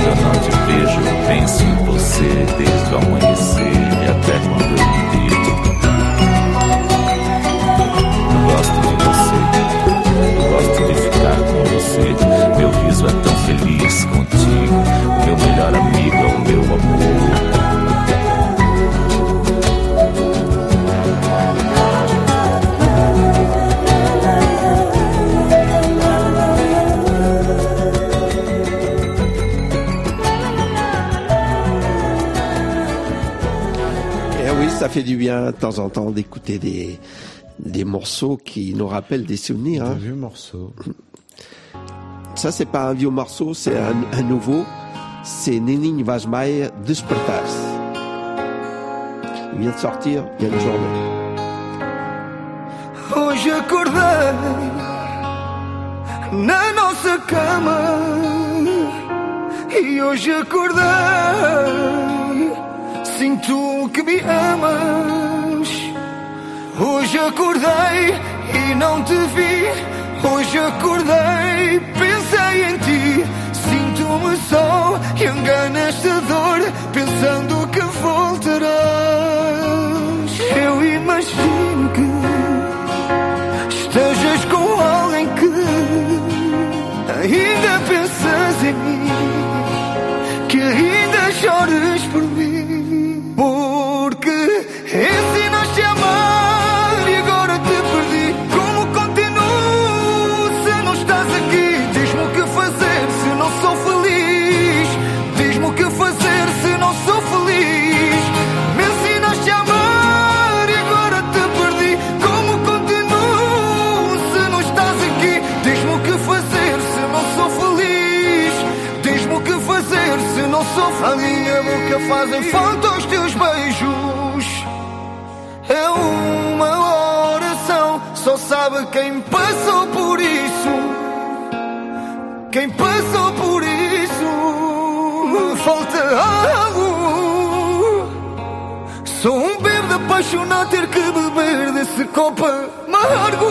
quando eu não te vejo, penso em você desde o amanhecer e até quando eu me deito. Eu gosto de você, eu gosto de ficar com você. Meu riso é tão feliz contigo, o meu melhor amigo é o meu amor. Ça fait du bien de temps en temps d'écouter des morceaux qui nous rappellent des souvenirs. Un vieux morceau. Ça, c'est pas un vieux morceau, c'est un nouveau. C'est Neninho Vaz Maia, Despertar-se. Il vient de sortir il y a une journée. Hoje acordei na nossa cama e hoje acordei, sinto que me amas. Hoje acordei e não te vi. Hoje acordei, pensei em ti. Sinto-me só e engana-te a dor, pensando que voltarás. Eu imagino que estejas com alguém que ainda pensas em mim, que ainda chores por mim, porque ensinaste a amar e agora te perdi. Como continuo se não estás aqui? Diz-me o que fazer se não sou feliz. Diz-me o que fazer se não sou feliz. Me ensinaste a amar e agora te perdi. Como continuo se não estás aqui? Diz-me o que fazer se não sou feliz. Diz-me o que fazer se não sou feliz. A minha boca fazem falta os teus beijos. É uma oração, só sabe quem passou por isso. Quem passou por isso. Me falta algo. Sou um bêbado apaixonado, ter que beber desse copo amargo.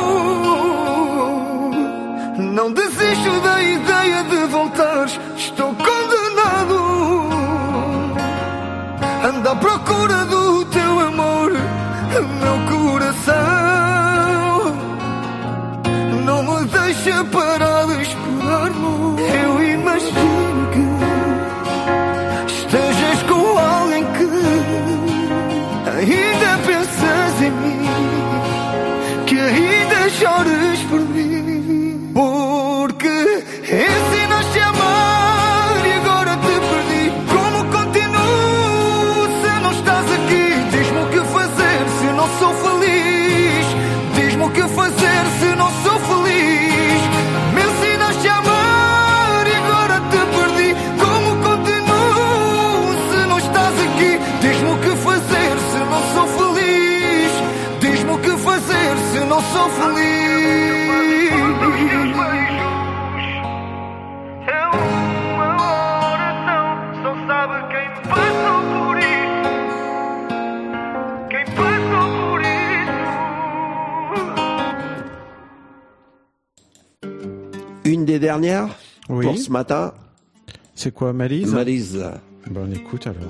Não desisto da ideia de voltares, estou condenado. Ando à procura do teu amor, meu coração não me deixa parar de esperar-me. Eu imagino que estejas com alguém que ainda pensas em mim, que ainda chores por mim, porque ensinaste a amar e agora te perdi. Como continuo se não estás aqui? Diz-me o que fazer se não sou feliz. Diz-me o que fazer se não sou feliz. Me ensinaste a amar e agora te perdi. Como continuo se não estás aqui? Diz-me o que fazer se não sou feliz. Diz-me o que fazer se não sou feliz. É uma oração, só sabe quem passou por isso. Quem passou por isso. Une des dernières Oui. pour ce matin. C'est quoi, Maryse? Maryse. Ben, on écoute alors.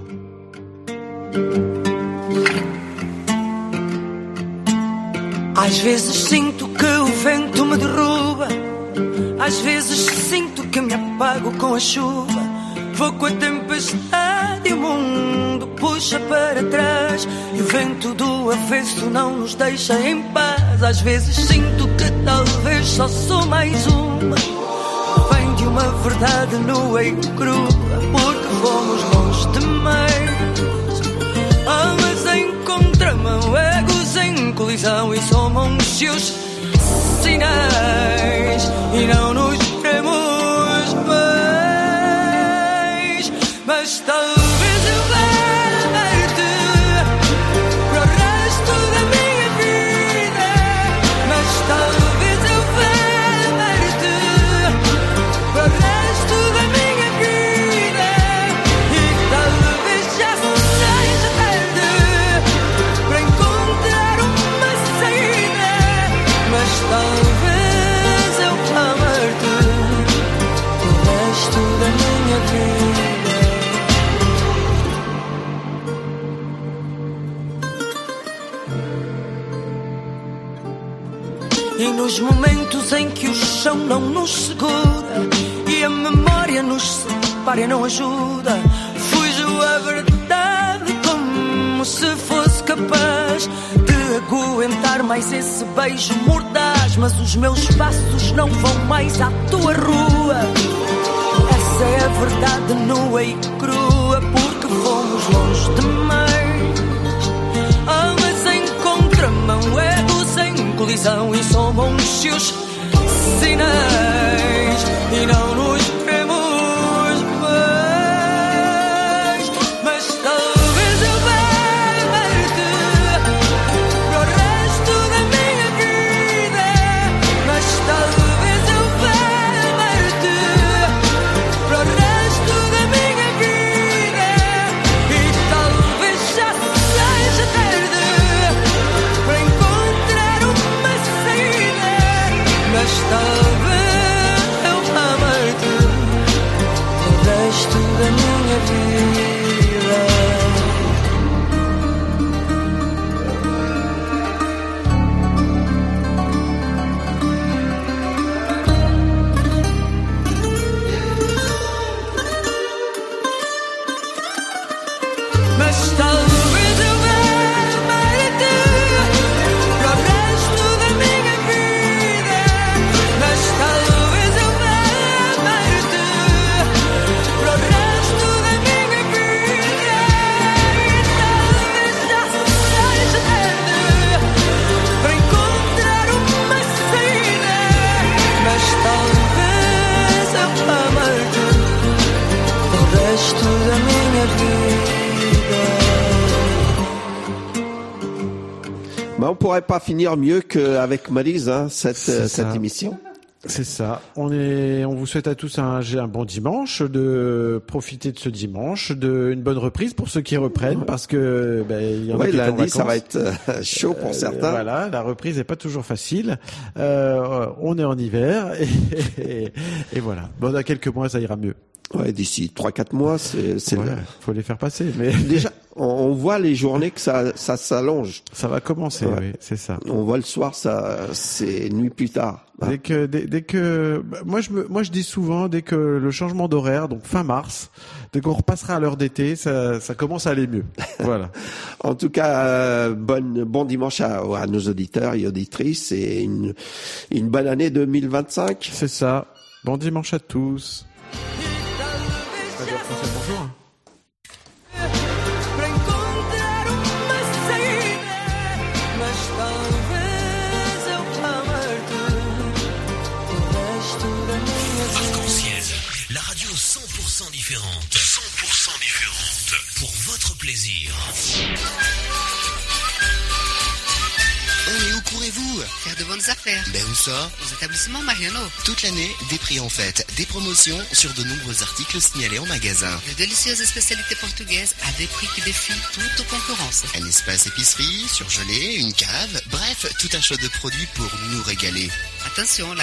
Às vezes sinto que o vento me derruba, às vezes sinto que me apago com a chuva. Vou com a tempestade e o mundo puxa para trás, e o vento do avesso não nos deixa em paz. Às vezes sinto que talvez só sou mais uma, vem de uma verdade nua e crua, porque fomos longe demais. Ah, mas em contramão, egos em colisão, e somos-se os sinais e não nos queremos mais. Mas talvez eu leve-te para o resto da minha vida. Mas talvez eu leve-te para o resto da minha vida. E talvez já seja tarde para encontrar uma saída. Mas talvez eu amar-te o resto da minha vida. nos momentos em que o chão não nos segura e a memória nos separa e não ajuda. Fujo a verdade como se fosse capaz de aguentar mais esse beijo mordaz. Mas os meus passos não vão mais à tua rua. Essa é a verdade nua e crua, porque fomos longe demais. Mas em contramão, ego sem colisão, e somos os sinais e não nos queremos mais. Mas talvez eu beba-te para o resto da minha vida. Mas talvez eu beba-te para o resto da minha vida. E talvez já seja tarde para encontrar uma saída. Mas talvez eu ame-te o resto da minha vida. Mas talvez eu ame-te para o resto da minha vida. Mas talvez eu ame-te para o resto da minha vida. E talvez já seja tarde para encontrar uma saída. Mas talvez eu ame-te para o resto da minha vida. Ben, on pourrait pas finir mieux qu'avec Maryse, hein, cette émission. C'est ça. On vous souhaite à tous un bon dimanche, de profiter de ce dimanche, une bonne reprise pour ceux qui reprennent, parce que il y en a qui sont en lundi, vacances. ça va être chaud pour certains. Voilà, la reprise n'est pas toujours facile. On est en hiver et voilà. Bon, dans quelques mois, ça ira mieux. Ouais, d'ici 3-4 mois, c'est faut les faire passer. Mais déjà, on voit les journées que ça s'allonge. Ça va commencer, oui, c'est ça. On voit le soir, c'est nuit plus tard. Dès que, moi je dis souvent, dès que le changement d'horaire, donc fin mars, dès qu'on repassera à l'heure d'été, ça commence à aller mieux. Voilà. En tout cas, bon dimanche à nos auditeurs et auditrices, et une bonne année 2025. C'est ça. Bon dimanche à tous. Bonjour. Para encontrar uma saída. Mas talvez eu ame-te o resto da minha vida. Arc-en-ciel, la radio 100% différente. 100% différente. Pour votre plaisir. Et où courez-vous? Faire de bonnes affaires. Ben où ça? Aux établissements Mariano. Toute l'année, des prix en fête, des promotions sur de nombreux articles signalés en magasin. De délicieuses spécialités portugaises à des prix qui défient toute concurrence. Un espace épicerie, surgelé, une cave, bref, tout un choix de produits pour nous régaler. Attention,